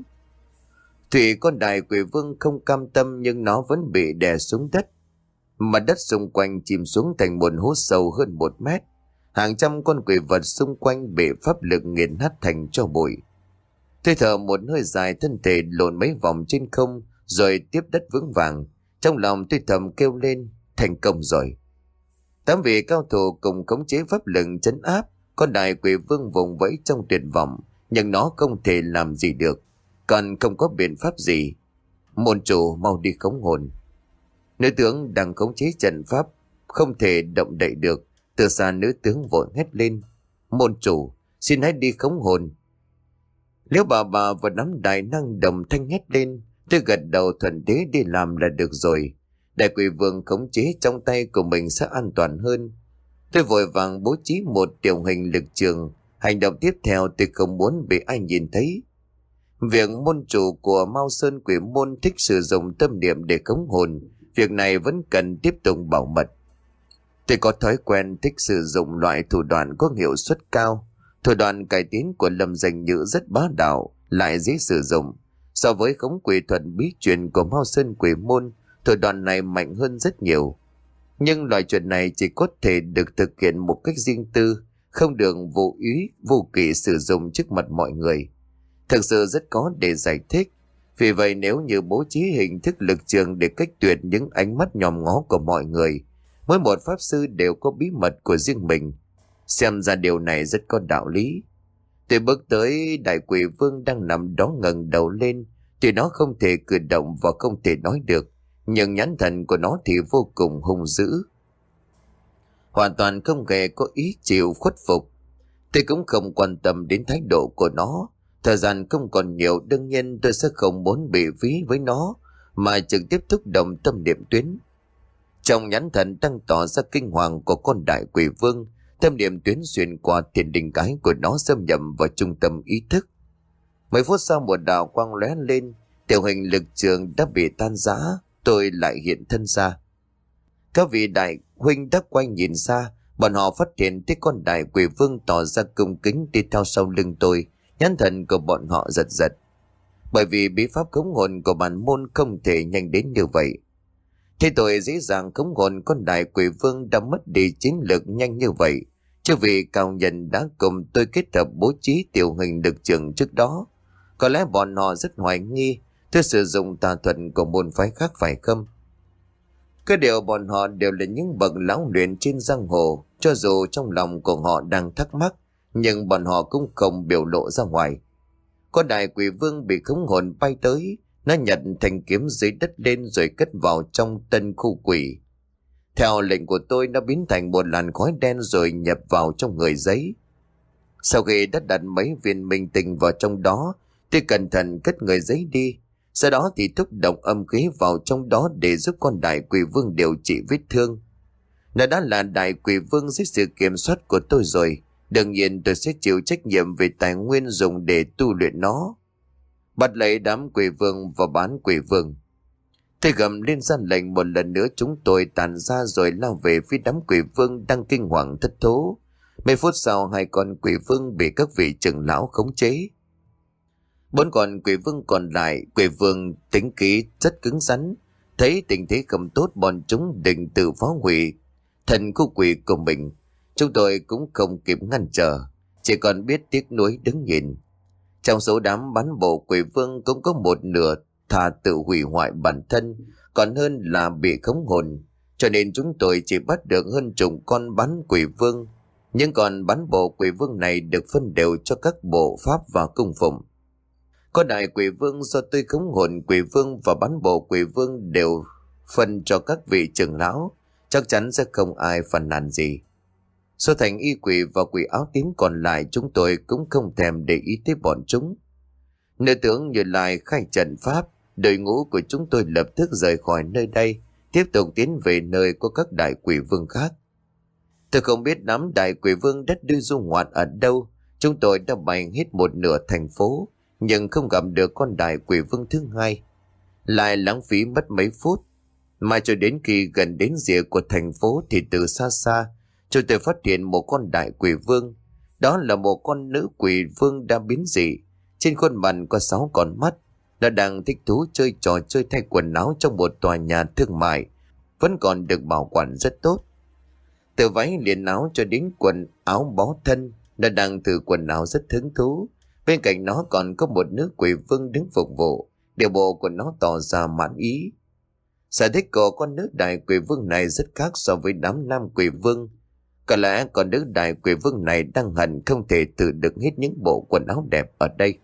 Thủy con đại quỷ vương không cam tâm, nhưng nó vẫn bị đè xuống đất. Mặt đất xung quanh chìm xuống thành một hố sâu hơn một mét. Hàng trăm con quỷ vật xung quanh bị pháp lực nghiền nát thành tro bụi. Tôi thở một hơi dài, thân thể lộn mấy vòng trên không rồi tiếp đất vững vàng. Trong lòng tôi thầm kêu lên: thành công rồi. Tám vị cao thủ cùng khống chế pháp lực trấn áp con đại quỷ vương vùng vẫy trong tuyệt vọng, nhưng nó không thể làm gì được, còn không có biện pháp gì. Môn chủ mau đi khống hồn. Nữ tướng đang khống chế trận pháp không thể động đậy được. Từ xa nữ tướng vội hét lên: môn chủ, xin hãy đi khống hồn. Liễu bà bà và đám đại năng đồng thanh hét lên. Tôi gật đầu thuận thế đi làm là được rồi. Đại quỷ vương khống chế trong tay của mình sẽ an toàn hơn. Tôi vội vàng bố trí một tiểu hình lực trường. Hành động tiếp theo tôi không muốn bị ai nhìn thấy. Việc môn chủ của Mao Sơn Quỷ Môn thích sử dụng tâm niệm để khống hồn, việc này vẫn cần tiếp tục bảo mật. Tôi có thói quen thích sử dụng loại thủ đoạn có hiệu suất cao. Thủ đoạn cải tiến của Lâm Danh Nhữ rất bá đạo, lại dễ sử dụng. So với khống quỷ thuật bí truyền của Mao Sơn Quỷ Môn, thủ đoạn này mạnh hơn rất nhiều. Nhưng loại chuyện này chỉ có thể được thực hiện một cách riêng tư, không được vô ý, vô kỷ sử dụng trước mặt mọi người. Thực sự rất khó để giải thích. Vì vậy nếu như bố trí hình thức lực trường để cách tuyệt những ánh mắt nhòm ngó của mọi người, mỗi một pháp sư đều có bí mật của riêng mình. Xem ra điều này rất có đạo lý. Tôi bước tới đại quỷ vương đang nằm đó ngẩng đầu lên. Tuy nó không thể cử động và không thể nói được, nhưng nhãn thần của nó thì vô cùng hung dữ, hoàn toàn không hề có ý chịu khuất phục. Tôi cũng không quan tâm đến thái độ của nó. Thời gian không còn nhiều, đương nhiên tôi sẽ không muốn bị phí với nó, mà trực tiếp thúc động tâm niệm tuyến. Trong nhãn thần đang tỏ ra kinh hoàng của con đại quỷ vương, tâm niệm tuyến xuyên qua tiền đình cái của nó xâm nhập vào trung tâm ý thức. Mấy phút sau, một đạo quang lóe lên, tiểu hình lực trường đã bị tan rã, tôi lại hiện thân ra. Các vị đại huynh đã quay nhìn xa, Bọn họ phát hiện thấy con đại quỷ vương tỏ ra cung kính đi theo sau lưng tôi. Nhãn thần của bọn họ giật giật. Bởi vì bí pháp khống hồn của bản môn không thể nhanh đến như vậy. Thế tôi dễ dàng khống hồn con đại quỷ vương đã mất đi chiến lược nhanh như vậy. Chứ vì cao nhân đã cùng tôi kết hợp bố trí tiểu hình lực trường trước đó. Có lẽ bọn họ rất hoài nghi tôi sử dụng tà thuật của môn phái khác phải không? Cái điều bọn họ đều là những bậc lão luyện trên giang hồ. Cho dù trong lòng của họ đang thắc mắc, nhưng bọn họ cũng không biểu lộ ra ngoài. Con đại quỷ vương bị khống hồn bay tới. Nó nhặt thanh kiếm dưới đất lên rồi cất vào trong tân khu quỷ. Theo lệnh của tôi, nó biến thành một làn khói đen rồi nhập vào trong người giấy. Sau khi đã đặt mấy viên minh tinh vào trong đó, tôi cẩn thận cất người giấy đi. Sau đó thì thúc động âm khí vào trong đó để giúp con đại quỷ vương điều trị vết thương. Nó đã là đại quỷ vương dưới sự kiểm soát của tôi rồi. Đương nhiên tôi sẽ chịu trách nhiệm về tài nguyên dùng để tu luyện nó. Bắt lấy đám quỷ vương và bán quỷ vương. Tôi gầm lên ra lệnh một lần nữa, chúng tôi tàn ra rồi lao về phía đám quỷ vương đang kinh hoàng thất thố. Mấy phút sau hai con quỷ vương bị các vị trưởng lão khống chế. Bốn con quỷ vương còn lại, quỷ vương tính khí rất cứng rắn. Thấy tình thế không tốt, bọn chúng định tự phá hủy thần khu quỷ của mình. Chúng tôi cũng không kịp ngăn trở, chỉ còn biết tiếc nuối đứng nhìn. Trong số đám bán bộ quỷ vương cũng có một nửa thà tự hủy hoại bản thân còn hơn là bị khống hồn, cho nên chúng tôi chỉ bắt được hơn chục con bán quỷ vương. Nhưng còn bán bộ quỷ vương này được phân đều cho các bộ pháp và cung phụng. Con đại quỷ vương do tôi khống hồn quỷ vương và bán bộ quỷ vương đều phân cho các vị trưởng lão, chắc chắn sẽ không ai phàn nàn gì. Số thành y quỷ và quỷ áo tím còn lại chúng tôi cũng không thèm để ý tới bọn chúng. Nữ tướng Như Lai khai trận pháp, đội ngũ của chúng tôi lập tức rời khỏi nơi đây, tiếp tục tiến về nơi có các đại quỷ vương khác. Tôi không biết đám đại quỷ vương đất đưa du ngoạn ở đâu. Chúng tôi đã bay hết một nửa thành phố, nhưng không gặp được con đại quỷ vương thứ hai. Lại lãng phí mất mấy phút. Mà cho đến khi gần đến rìa của thành phố thì từ xa xa, chúng tôi phát hiện một con đại quỷ vương. Đó là một con nữ quỷ vương đã biến dị. Trên khuôn mặt có sáu con mắt. Nó đang thích thú chơi trò chơi thay quần áo trong một tòa nhà thương mại, vẫn còn được bảo quản rất tốt. Từ váy liền áo cho đến quần áo bó thân, nó đang thử quần áo rất hứng thú. Bên cạnh nó còn có một nữ quỷ vương đứng phục vụ. Điều bộ của nó tỏ ra mãn ý. Sở thích của con nữ đại quỷ vương này rất khác so với đám nam quỷ vương. Có lẽ con nữ đại quỷ vương này đang hận không thể tự được hết những bộ quần áo đẹp ở đây.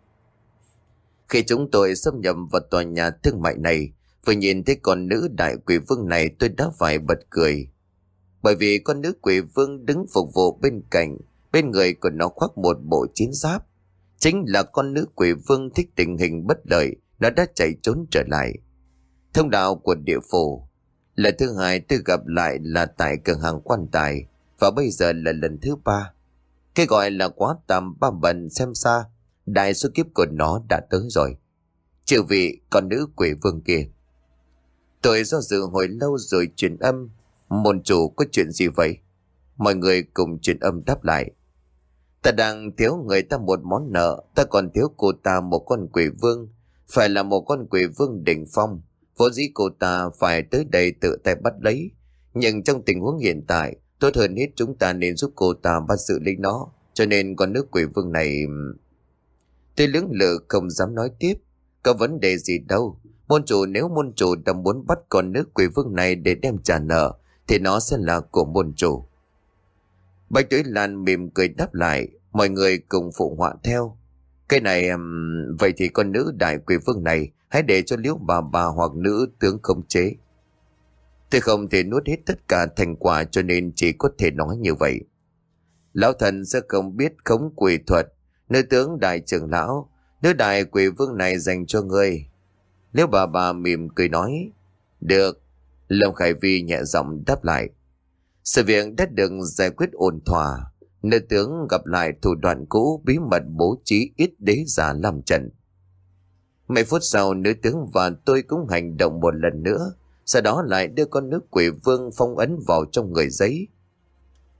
Khi chúng tôi xâm nhập vào tòa nhà thương mại này, vừa nhìn thấy con nữ đại quỷ vương này tôi đã phải bật cười. Bởi vì con nữ quỷ vương đứng phục vụ bên cạnh, bên người của nó khoác một bộ chiến giáp. Chính là con nữ quỷ vương thích tình hình bất lợi, nó đã chạy trốn trở lại. Thông đạo của địa phủ. Lần thứ hai tôi gặp lại là tại cửa hàng quan tài, và bây giờ là lần thứ ba. Cái gọi là quá tầm ba bận xem xa, đại số kiếp của nó đã tới rồi. Chư vị con nữ quỷ vương kia. Tôi do dự hồi lâu rồi truyền âm. Môn chủ có chuyện gì vậy? Mọi người cùng truyền âm đáp lại. Ta đang thiếu người ta một món nợ. Ta còn thiếu cô ta một con quỷ vương. Phải là một con quỷ vương đỉnh phong. Vốn dĩ cô ta phải tới đây tự tay bắt lấy. Nhưng trong tình huống hiện tại, tốt hơn hết chúng ta nên giúp cô ta bắt giữ lấy nó. Cho nên con nữ quỷ vương này... Tôi lưỡng lự không dám nói tiếp. Có vấn đề gì đâu. Môn chủ nếu môn chủ đang muốn bắt con nữ quỷ vương này để đem trả nợ, thì nó sẽ là của môn chủ. Bạch Tuế Lan mỉm cười đáp lại. Mọi người cùng phụ họa theo. Cái này... Um, vậy thì con nữ đại quỷ vương này hãy để cho Liễu bà bà hoặc nữ tướng khống chế. Tôi không thể nuốt hết tất cả thành quả, cho nên chỉ có thể nói như vậy. Lão thần sẽ không biết khống quỷ thuật. Nữ tướng đại trưởng lão, nữ đại quỷ vương này dành cho ngươi. Liễu bà bà mỉm cười nói. Được. Lâm Khải Vi nhẹ giọng đáp lại. Sự việc đã được giải quyết ổn thỏa. Nữ tướng gặp lại thủ đoạn cũ, bí mật bố trí ít đế giả làm trận. Mấy phút sau, nữ tướng và tôi cũng hành động một lần nữa. Sau đó lại đưa con nữ quỷ vương phong ấn vào trong người giấy.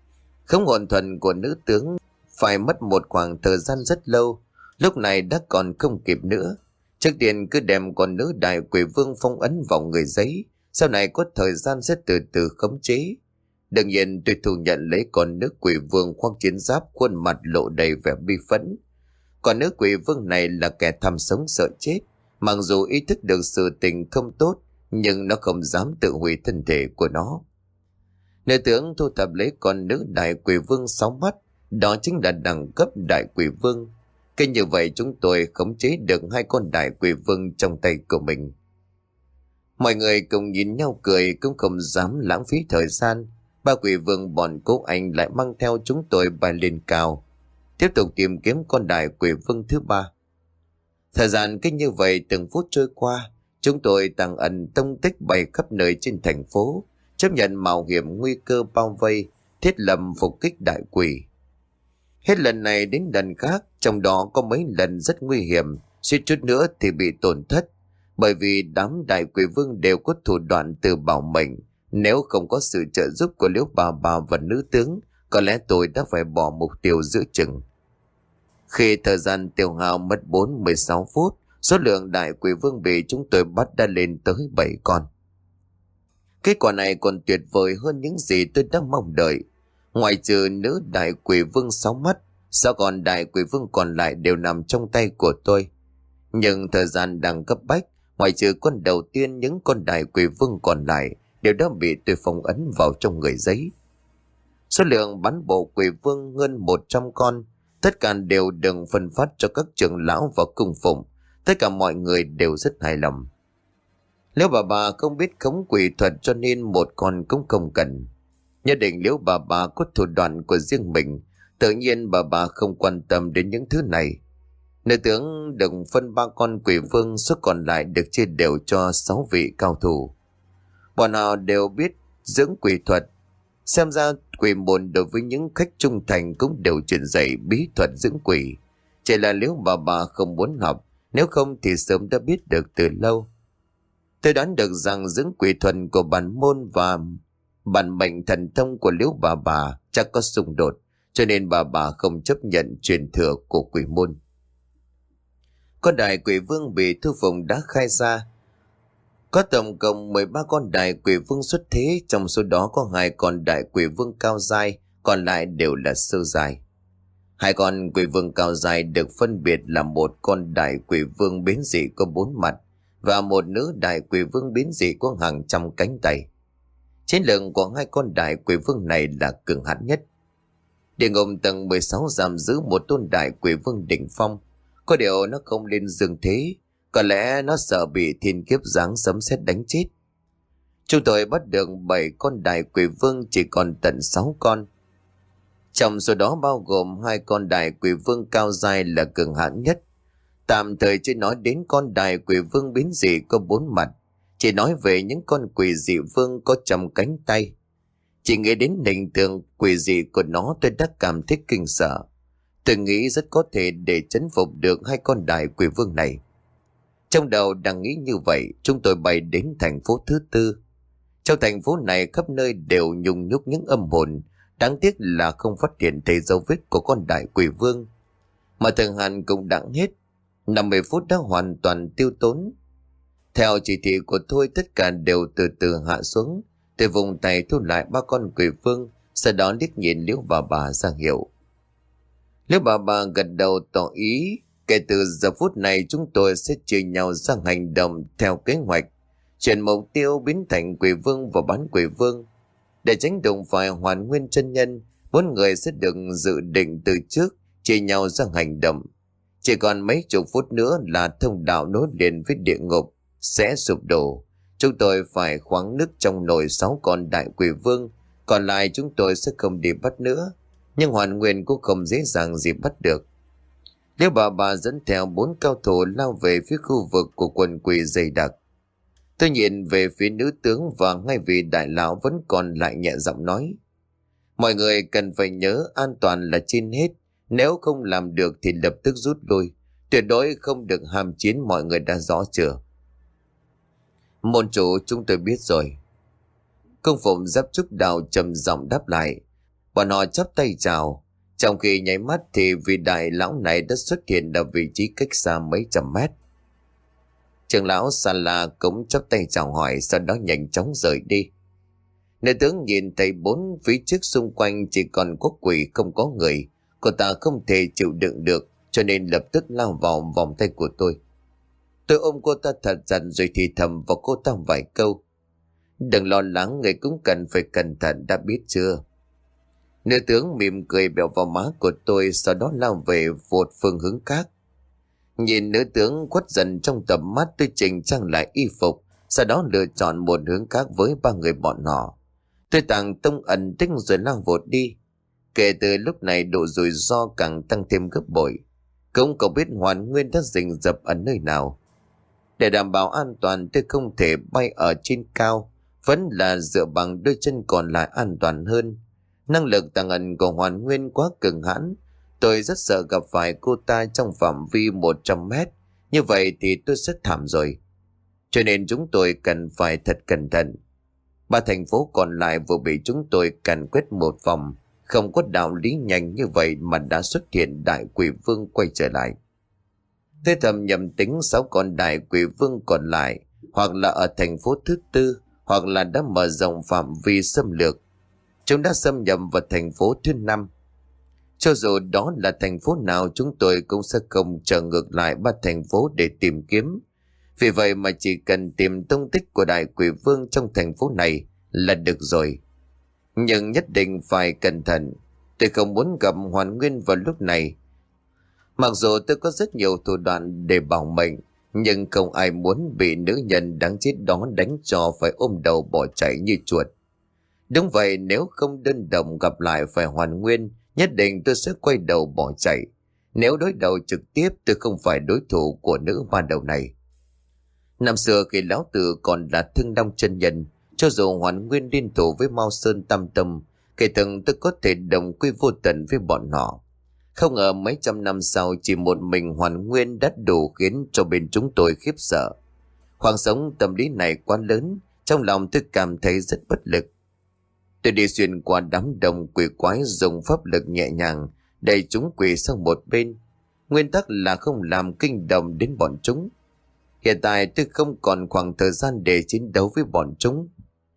Không hồn thuần của nữ tướng phải mất một khoảng thời gian rất lâu, lúc này đã còn không kịp nữa. Trước tiên cứ đem con nữ đại quỷ vương phong ấn vào người giấy, sau này có thời gian sẽ từ từ khống chế. Đương nhiên tôi thừa nhận lấy con nữ quỷ vương khoác chiến giáp, khuôn mặt lộ đầy vẻ bi phẫn. Còn nữ quỷ vương này là kẻ tham sống sợ chết, mặc dù ý thức được sự tình không tốt, nhưng nó không dám tự hủy thân thể của nó. Nữ tướng thu thập lấy con nữ đại quỷ vương sáu mắt, đó chính là đẳng cấp đại quỷ vương. Cứ như vậy chúng tôi khống chế được hai con đại quỷ vương trong tay của mình. Mọi người cùng nhìn nhau cười, cũng không dám lãng phí thời gian. Ba quỷ vương bọn cố anh lại mang theo chúng tôi bay lên cao, tiếp tục tìm kiếm con đại quỷ vương thứ ba. Thời gian cứ như vậy từng phút trôi qua, chúng tôi tàng ẩn tông tích bay khắp nơi trên thành phố, chấp nhận mạo hiểm nguy cơ bao vây, thiết lập phục kích đại quỷ. Hết lần này đến lần khác, trong đó có mấy lần rất nguy hiểm, suýt chút nữa thì bị tổn thất, bởi vì đám đại quỷ vương đều có thủ đoạn tự bảo mệnh. Nếu không có sự trợ giúp của Liễu bà bà và nữ tướng, có lẽ tôi đã phải bỏ mục tiêu giữa chừng. Khi thời gian tiêu hao mất bốn mươi sáu phút, số lượng đại quỷ vương bị chúng tôi bắt đã lên tới bảy con. Kết quả này còn tuyệt vời hơn những gì tôi đã mong đợi. Ngoài trừ nữ đại quỷ vương sáu mắt, sáu con đại quỷ vương còn lại đều nằm trong tay của tôi. Nhưng thời gian đang cấp bách, ngoài trừ con đầu tiên, những con đại quỷ vương còn lại đều đã bị tôi phong ấn vào trong người giấy. Số lượng bắn bộ quỷ vương hơn một trăm con, tất cả đều được phân phát cho các trưởng lão và cung phụng. Tất cả mọi người đều rất hài lòng. Liễu bà bà không biết khống quỷ thuật cho nên một con cũng không cần. Nhất định Liễu bà bà có thủ đoạn của riêng mình, tự nhiên bà bà không quan tâm đến những thứ này. Nữ tướng được phân ba con quỷ vương, số còn lại được chia đều cho sáu vị cao thủ. Bọn họ đều biết dưỡng quỷ thuật. Xem ra quỷ môn đối với những khách trung thành cũng đều truyền dạy bí thuật dưỡng quỷ. Chỉ là Liễu bà bà không muốn học, nếu không thì sớm đã biết được từ lâu. Tôi đoán được rằng dưỡng quỷ thuật của bản môn và bản mệnh thần thông của Liễu bà bà chắc có xung đột, cho nên bà bà không chấp nhận truyền thừa của quỷ môn. Con đại quỷ vương bị Thư Phụng đã khai ra. Có tổng cộng mười ba con đại quỷ vương xuất thế, trong số đó có hai con đại quỷ vương cao giai, còn lại đều là sơ giai. Hai con quỷ vương cao giai được phân biệt là một con đại quỷ vương biến dị có bốn mặt và một nữ đại quỷ vương biến dị có hàng trăm cánh tay. Chiến lượng của hai con đại quỷ vương này là cường hãn nhất. Địa ngục tầng mười sáu giam giữ một tôn đại quỷ vương đỉnh phong, có điều nó không lên dương thế, có lẽ nó sợ bị thiên kiếp giáng sấm sét đánh chết. Chúng tôi bắt được bảy con đại quỷ vương, chỉ còn tận sáu con. Trong số đó bao gồm hai con đại quỷ vương cao giai là cường hãn nhất. Tạm thời chưa nói đến con đại quỷ vương biến dị có bốn mặt, chỉ nói về những con quỷ dị vương có trăm cánh tay. Chỉ nghĩ đến hình tượng quỷ dị của nó tôi đã cảm thấy kinh sợ. Tôi nghĩ rất có thể để chấn phục được hai con đại quỷ vương này. Trong đầu đang nghĩ như vậy, chúng tôi bay đến thành phố thứ tư. Trong thành phố này khắp nơi đều nhung nhúc những âm hồn. Đáng tiếc là không phát hiện thấy dấu vết của con đại quỷ vương. Mà thời hạn cũng đã hết, năm mươi phút đã hoàn toàn tiêu tốn. Theo chỉ thị của tôi, tất cả đều từ từ hạ xuống. Tôi vùng tay thu lại ba con quỷ vương, sau đó liếc nhìn Liễu bà bà ra hiệu. Liễu bà bà gật đầu tỏ ý. Kể từ giờ phút này chúng tôi sẽ chia nhau ra hành động theo kế hoạch, chuyển mục tiêu biến thành quỷ vương và bán quỷ vương. Để tránh đụng phải Hoàn Nguyên chân nhân, bốn người sẽ được dự định từ trước chia nhau ra hành động. Chỉ còn mấy chục phút nữa là thông đạo nối liền với địa ngục sẽ sụp đổ. Chúng tôi phải khoáng nước trong nồi sáu con đại quỷ vương, còn lại chúng tôi sẽ không đi bắt nữa. Nhưng Hoàn Nguyên cũng không dễ dàng gì bắt được. Liễu bà bà dẫn theo bốn cao thủ lao về phía khu vực của quần quỷ dày đặc. Tôi nhìn về phía nữ tướng và ngay vị đại lão vẫn còn lại nhẹ giọng nói: mọi người cần phải nhớ an toàn là trên hết. Nếu không làm được thì lập tức rút lui. Tuyệt đối không được hàm chiến, mọi người đã rõ chưa? Môn chủ, chúng tôi biết rồi. Công phụng Giáp Trúc Đào trầm giọng đáp lại. Bọn họ chắp tay chào. Trong khi nháy mắt thì vị đại lão này đã xuất hiện ở vị trí cách xa mấy trăm mét. Trưởng lão Sala cũng chắp tay chào hỏi, sau đó nhanh chóng rời đi. Nữ tướng nhìn thấy bốn phía trước xung quanh chỉ còn có quỷ không có người. Cô ta không thể chịu đựng được, cho nên lập tức lao vào vòng tay của tôi. Tôi ôm cô ta thật chặt rồi thì thầm vào cô ta vài câu. Đừng lo lắng, người cũng cần phải cẩn thận, đã biết chưa? Nữ tướng mỉm cười bẹo vào má của tôi, sau đó lao về một phương hướng khác. Nhìn nữ tướng quất dần trong tầm mắt, tôi chỉnh trang lại y phục, sau đó lựa chọn một hướng khác với ba người bọn họ. Tôi tàng tông ẩn tích rồi lao vụt đi. Kể từ lúc này độ rủi ro càng tăng thêm gấp bội. Cũng không biết Hoàn Nguyên đã rình rập ở nơi nào. Để đảm bảo an toàn, tôi không thể bay ở trên cao, vẫn là dựa bằng đôi chân còn lại an toàn hơn. Năng lực tàng ẩn của Hoàn Nguyên quá cường hãn. Tôi rất sợ gặp phải cô ta trong phạm vi một trăm mét. Như vậy thì tôi sẽ thảm rồi. Cho nên chúng tôi cần phải thật cẩn thận. Ba thành phố còn lại vừa bị chúng tôi càn quét một vòng. Không có đạo lý nhanh như vậy mà đã xuất hiện đại quỷ vương quay trở lại. Thế thầm nhầm tính sáu con đại quỷ vương còn lại, hoặc là ở thành phố thứ tư, hoặc là đã mở rộng phạm vi xâm lược. Chúng đã xâm nhập vào thành phố thứ năm. Cho dù đó là thành phố nào, chúng tôi cũng sẽ không trở ngược lại ba thành phố để tìm kiếm. Vì vậy mà chỉ cần tìm tung tích của đại quỷ vương trong thành phố này là được rồi. Nhưng nhất định phải cẩn thận. Tôi không muốn gặp Hoàn Nguyên vào lúc này. Mặc dù tôi có rất nhiều thủ đoạn để bảo mệnh, nhưng không ai muốn bị nữ nhân đáng chết đó đánh cho phải ôm đầu bỏ chạy như chuột. Đúng vậy, nếu không đơn độc gặp lại phải Hoàn Nguyên, nhất định tôi sẽ quay đầu bỏ chạy. Nếu đối đầu trực tiếp, tôi không phải đối thủ của nữ ma đầu này. Năm xưa khi lão tử còn là Thương Long chân nhân, cho dù Hoàn Nguyên liên thủ với Mao Sơn Tam Tâm, kể từng tôi có thể đồng quy vô tận với bọn họ. Không ngờ mấy trăm năm sau, chỉ một mình Hoàn Nguyên đã đủ khiến cho bên chúng tôi khiếp sợ. Khoảng sống tâm lý này quá lớn, trong lòng tôi cảm thấy rất bất lực. Tôi đi xuyên qua đám đông quỷ quái, dùng pháp lực nhẹ nhàng đẩy chúng quỷ sang một bên. Nguyên tắc là không làm kinh động đến bọn chúng. Hiện tại tôi không còn khoảng thời gian để chiến đấu với bọn chúng.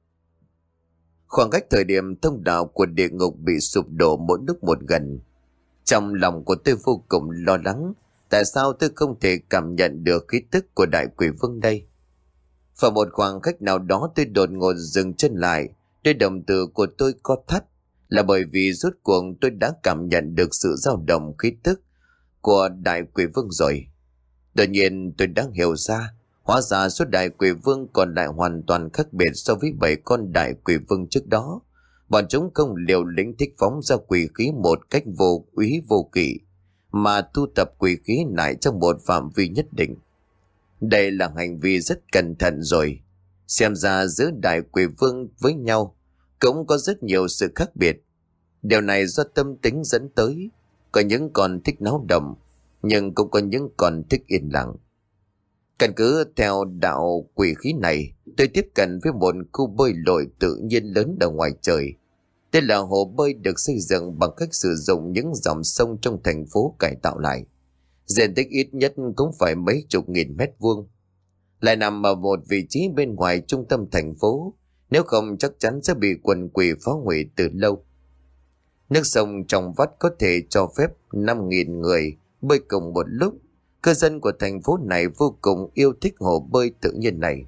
Khoảng cách thời điểm thông đạo của địa ngục bị sụp đổ mỗi lúc một gần. Trong lòng của tôi vô cùng lo lắng. Tại sao tôi không thể cảm nhận được khí tức của đại quỷ vương đây? Vào một khoảng cách nào đó, tôi đột ngột dừng chân lại. Đôi đồng tử của tôi co thắt, là bởi vì rốt cuộc tôi đã cảm nhận được sự dao động khí tức của đại quỷ vương rồi. Đột nhiên tôi đã hiểu ra, hóa ra số đại quỷ vương còn lại hoàn toàn khác biệt so với bảy con đại quỷ vương trước đó. Bọn chúng không liều lĩnh thích phóng ra quỷ khí một cách vô úy vô kỷ, mà thu tập quỷ khí lại trong một phạm vi nhất định. Đây là hành vi rất cẩn thận rồi. Xem ra giữa đại quỷ vương với nhau cũng có rất nhiều sự khác biệt. Điều này do tâm tính dẫn tới. Có những con thích náo động, nhưng cũng có những con thích yên lặng. Căn cứ theo đạo quỷ khí này, tôi tiếp cận với một khu bơi lội tự nhiên lớn ở ngoài trời. Đây là hồ bơi được xây dựng bằng cách sử dụng những dòng sông trong thành phố cải tạo lại. Diện tích ít nhất cũng phải mấy chục nghìn mét vuông. Lại nằm ở một vị trí bên ngoài trung tâm thành phố, nếu không chắc chắn sẽ bị quần quỷ phá hủy từ lâu. Nước sông trong vắt có thể cho phép năm nghìn người bơi cùng một lúc. Cư dân của thành phố này vô cùng yêu thích hồ bơi tự nhiên này.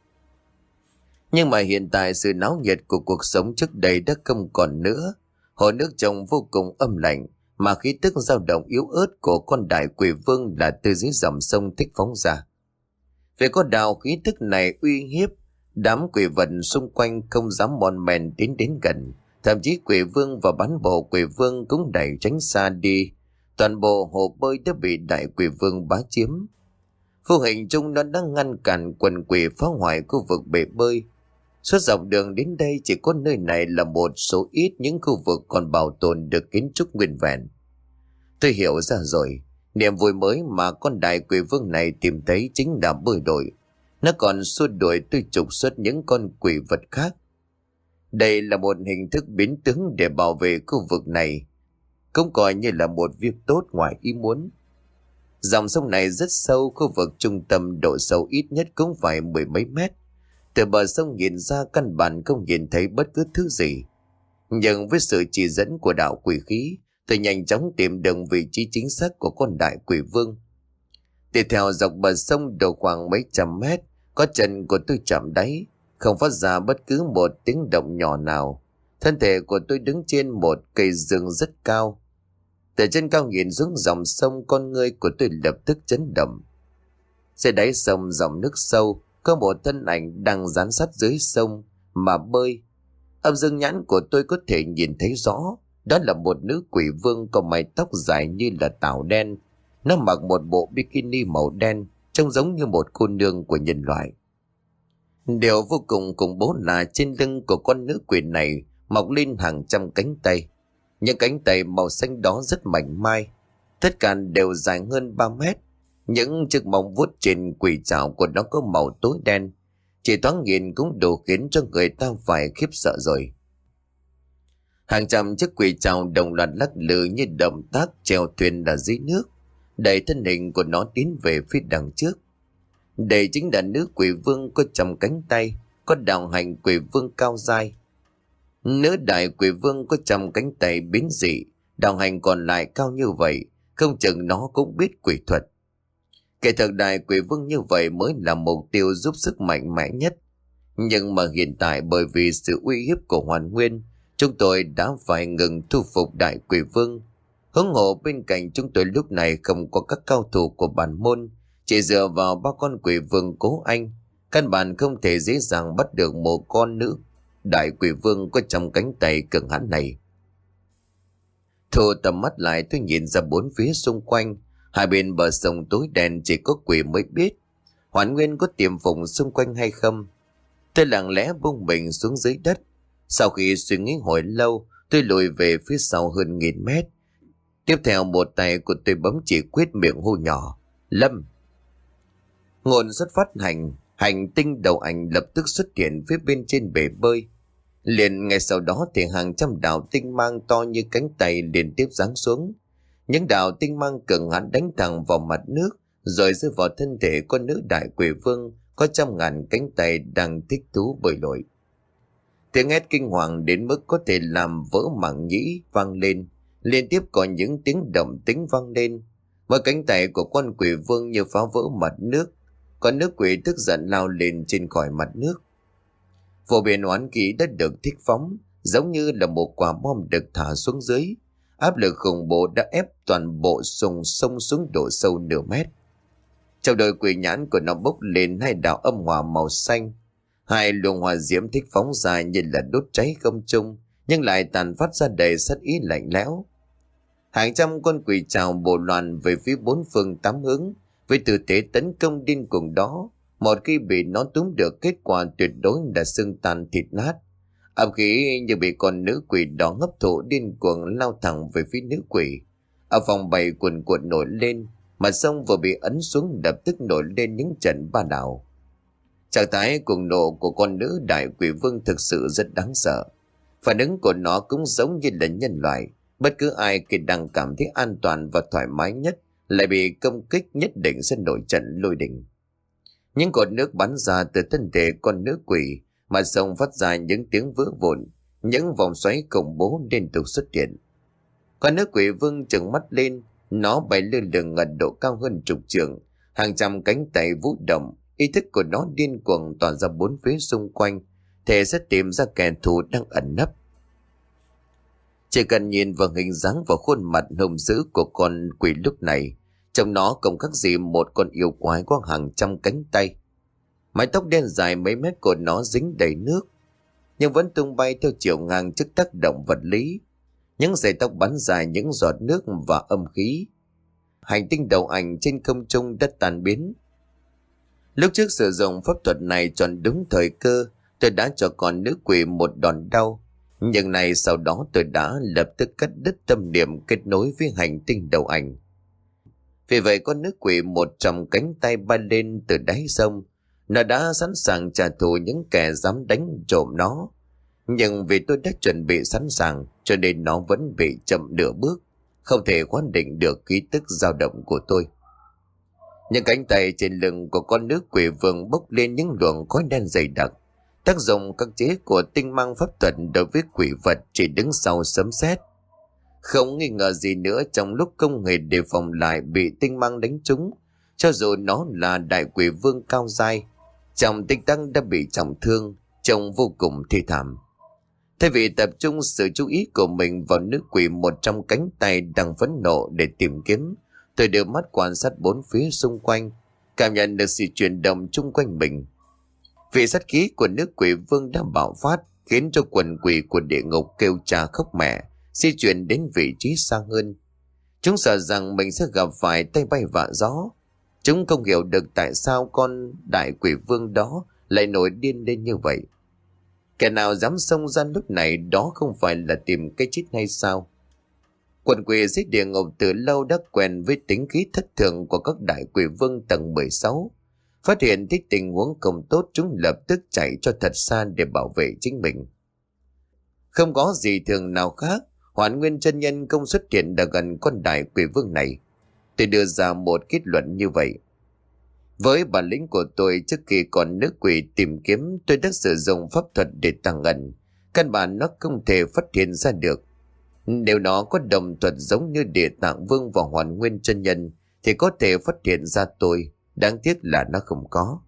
Nhưng mà hiện tại sự náo nhiệt của cuộc sống trước đây đã không còn nữa. Hồ nước trông vô cùng âm lạnh, mà khí tức dao động yếu ớt của con đại quỷ vương là từ dưới dòng sông thích phóng ra. Về có đạo khí tức này uy hiếp, đám quỷ vật xung quanh không dám mòn mèn đến đến gần. Thậm chí quỷ vương và bán bộ quỷ vương cũng đẩy tránh xa đi. Toàn bộ hồ bơi đã bị đại quỷ vương bá chiếm. Vô hình chung nó đang ngăn cản quần quỷ phá hoại khu vực bể bơi. Suốt dọc đường đến đây chỉ có nơi này là một số ít những khu vực còn bảo tồn được kiến trúc nguyên vẹn. Tôi hiểu ra rồi, niềm vui mới mà con đại quỷ vương này tìm thấy chính là bơi đội. Nó còn xua đuổi tôi trục xuất những con quỷ vật khác. Đây là một hình thức biến tướng để bảo vệ khu vực này, cũng coi như là một việc tốt ngoài ý muốn. Dòng sông này rất sâu, khu vực trung tâm độ sâu ít nhất cũng phải mười mấy mét. Từ bờ sông nhìn ra căn bản không nhìn thấy bất cứ thứ gì. Nhưng với sự chỉ dẫn của đạo quỷ khí, tôi nhanh chóng tìm được vị trí chính xác của con đại quỷ vương. Tiếp theo dọc bờ sông độ khoảng mấy trăm mét, có chân của tôi chạm đáy, không phát ra bất cứ một tiếng động nhỏ nào. Thân thể của tôi đứng trên một cây rừng rất cao. Từ trên cao nhìn xuống dòng sông, con ngươi của tôi lập tức chấn động. Dưới đáy sông dòng nước sâu, có một thân ảnh đang dán sát dưới sông mà bơi. Âm dương nhãn của tôi có thể nhìn thấy rõ, đó là một nữ quỷ vương có mái tóc dài như là tảo đen. Nó mặc một bộ bikini màu đen, trông giống như một cô nương của nhân loại. Điều vô cùng khủng bố là trên lưng của con nữ quỷ này mọc lên hàng trăm cánh tay. Những cánh tay màu xanh đó rất mảnh mai, tất cả đều dài hơn ba mét. Những chiếc móng vuốt trên quỷ trảo của nó có màu tối đen, chỉ thoáng nhìn cũng đủ khiến cho người ta phải khiếp sợ rồi. Hàng trăm chiếc quỷ trảo đồng loạt lắc lư như động tác chèo thuyền ở dưới nước, đẩy thân hình của nó tiến về phía đằng trước. Đây chính là nữ quỷ vương có trăm cánh tay, có đạo hành quỷ vương cao dai. Nữ đại quỷ vương có trăm cánh tay biến dị, đạo hành còn lại cao như vậy, không chừng nó cũng biết quỷ thuật. Kẻ thực đại quỷ vương như vậy mới là mục tiêu giúp sức mạnh mẽ nhất. Nhưng mà hiện tại bởi vì sự uy hiếp của Hoàn Nguyên, chúng tôi đã phải ngừng thu phục đại quỷ vương. Hướng hộ bên cạnh chúng tôi lúc này không có các cao thủ của bản môn, chỉ dựa vào ba con quỷ vương cố anh, căn bản không thể dễ dàng bắt được một con nữ đại quỷ vương có trăm cánh tay cường hãn này. Thu tầm mắt lại, tôi nhìn ra bốn phía xung quanh, hai bên bờ sông tối đen chỉ có quỷ mới biết Hoàn Nguyên có tiềm phục xung quanh hay không. Tôi lặng lẽ buông mình xuống dưới đất. Sau khi suy nghĩ hồi lâu, tôi lùi về phía sau hơn nghìn mét. Tiếp theo một tay của tôi bấm chỉ quyết, miệng hô nhỏ: Lâm. Ngôn xuất phát hành, hành tinh đầu ảnh lập tức xuất hiện phía bên trên bể bơi. Liền ngay sau đó thì hàng trăm đạo tinh mang to như cánh tay liên tiếp giáng xuống. Những đạo tinh mang cường hãn đánh thẳng vào mặt nước, rồi rơi vào thân thể con nữ đại quỷ vương có trăm ngàn cánh tay đang thích thú bơi lội. Tiếng hét kinh hoàng đến mức có thể làm vỡ màng nhĩ vang lên, liên tiếp có những tiếng động tĩnh vang lên. Mỗi cánh tay của con quỷ vương như phá vỡ mặt nước, con nữ quỷ tức giận lao lên trên khỏi mặt nước. Vô biên oán khí đã được thích phóng, giống như là một quả bom được thả xuống dưới. Áp lực khủng bố đã ép toàn bộ sông sông xuống độ sâu nửa mét. Trong đôi quỷ nhãn của nó bốc lên hai đạo âm hỏa màu xanh. Hai luồng hỏa diễm thích phóng ra như là đốt cháy không trung, nhưng lại tàn phát ra đầy sát ý lạnh lẽo. Hàng trăm con quỷ trảo bổ loạn về phía bốn phương tám hướng, với tư thế tấn công điên cuồng đó. Một khi bị nó túm được, kết quả tuyệt đối là xương tan thịt nát. Áp khí như bị con nữ quỷ đó hấp thụ, điên cuồng lao thẳng về phía nữ quỷ. Ở phòng bầy cuồn cuộn nổi lên, mà sông vừa bị ấn xuống lập tức nổi lên những trận ba đảo. Trạng thái cuồng nộ của con nữ đại quỷ vương thực sự rất đáng sợ. Phản ứng của nó cũng giống như là nhân loại. Bất cứ ai khi đang cảm thấy an toàn và thoải mái nhất lại bị công kích, nhất định sẽ nổi trận lôi đình. Những cột nước bắn ra từ thân thể con nữ quỷ, mà sông phát ra những tiếng vỡ vụn, những vòng xoáy khủng bố liên tục xuất hiện. Con nữ quỷ vương trừng mắt lên, nó bay lơ lửng ở độ cao hơn chục trượng, hàng trăm cánh tay vũ động, ý thức của nó điên cuồng tỏa ra bốn phía xung quanh, thể sẽ tìm ra kẻ thù đang ẩn nấp. Chỉ cần nhìn vào hình dáng và khuôn mặt hung dữ của con quỷ lúc này, trông nó không khác gì một con yêu quái có hàng trăm cánh tay. Mái tóc đen dài mấy mét của nó dính đầy nước, nhưng vẫn tung bay theo chiều ngang trước tác động vật lý. Những dải tóc bắn dài những giọt nước và âm khí. Hành tinh đầu ảnh trên không trung đã tan biến. Lúc trước sử dụng pháp thuật này chọn đúng thời cơ, tôi đã cho con nữ quỷ một đòn đau. Nhưng này sau đó tôi đã lập tức cắt đứt tâm niệm kết nối với hành tinh đầu ảnh. Vì vậy con nữ quỷ một trăm cánh tay bay lên từ đáy sông. Nó đã sẵn sàng trả thù những kẻ dám đánh trộm nó. Nhưng vì tôi đã chuẩn bị sẵn sàng cho nên nó vẫn bị chậm nửa bước, không thể khoan định được khí tức dao động của tôi. Những cánh tay trên lưng của con nữ quỷ vương bốc lên những luồng khói đen dày đặc. Tác dụng các chế của tinh mang pháp thuật đối với quỷ vật chỉ đứng sau sấm sét. Không nghi ngờ gì nữa, trong lúc công nghệ đề phòng lại bị tinh mang đánh trúng, cho dù nó là đại quỷ vương cao giai, trong tích tắc đã bị trọng thương, trông vô cùng thê thảm. Thay vì tập trung sự chú ý của mình vào nữ quỷ một trong cánh tay đang phẫn nộ để tìm kiếm, tôi đưa mắt quan sát bốn phía xung quanh, cảm nhận được sự chuyển động chung quanh mình. Vị sát khí của nữ quỷ vương đã bạo phát, khiến cho quần quỷ của địa ngục kêu cha khóc mẹ, di chuyển đến vị trí xa hơn. Chúng sợ rằng mình sẽ gặp phải tay bay vạ gió. Chúng không hiểu được tại sao con đại quỷ vương đó lại nổi điên lên như vậy. Kẻ nào dám xông ra lúc này đó không phải là tìm cái chết hay sao? Quần quỷ dưới địa ngục từ lâu đã quen với tính khí thất thường của các đại quỷ vương tầng mười sáu. Phát hiện thấy tình huống không tốt, chúng lập tức chạy cho thật xa để bảo vệ chính mình. Không có gì thường nào khác, Hoản Nguyên chân nhân không xuất hiện đã gần con đại quỷ vương này. Tôi đưa ra một kết luận như vậy. Với bản lĩnh của tôi, trước khi còn nữ quỷ tìm kiếm, tôi đã sử dụng pháp thuật để tăng ẩn. Căn bản nó không thể phát hiện ra được. Nếu nó có đồng thuật giống như Địa Tạng Vương và Hoản Nguyên chân nhân thì có thể phát hiện ra tôi. Đáng tiếc là nó không có.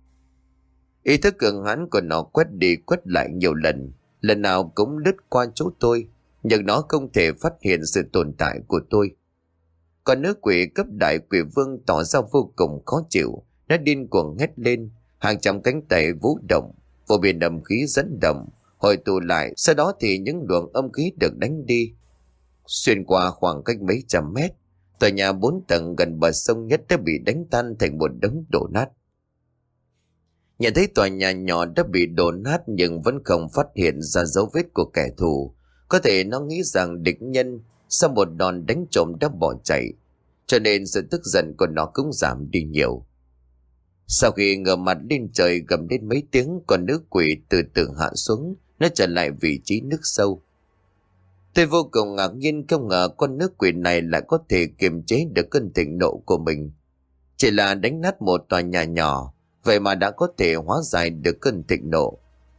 Ý thức cường hãn của nó quét đi quét lại nhiều lần, lần nào cũng lướt qua chỗ tôi, nhưng nó không thể phát hiện sự tồn tại của tôi. Còn nữ quỷ cấp đại quỷ vương tỏ ra vô cùng khó chịu. Nó điên cuồng hét lên, hàng trăm cánh tay vũ động, vô biên âm khí dẫn động, hội tụ lại. Sau đó thì những luồng âm khí được đánh đi. Xuyên qua khoảng cách mấy trăm mét, tòa nhà bốn tầng gần bờ sông nhất đã bị đánh tan thành một đống đổ nát. Nhận thấy tòa nhà nhỏ đã bị đổ nát nhưng vẫn không phát hiện ra dấu vết của kẻ thù. Có thể nó nghĩ rằng địch nhân sau một đòn đánh trộm đã bỏ chạy, cho nên sự tức giận của nó cũng giảm đi nhiều. Sau khi ngửa mặt lên trời gầm lên mấy tiếng, con nữ quỷ từ từ hạ xuống, nó trở lại vị trí nước sâu. Tôi vô cùng ngạc nhiên, không ngờ con nữ quỷ này lại có thể kiềm chế được cơn thịnh nộ của mình. Chỉ là đánh nát một tòa nhà nhỏ, vậy mà đã có thể hóa giải được cơn thịnh nộ.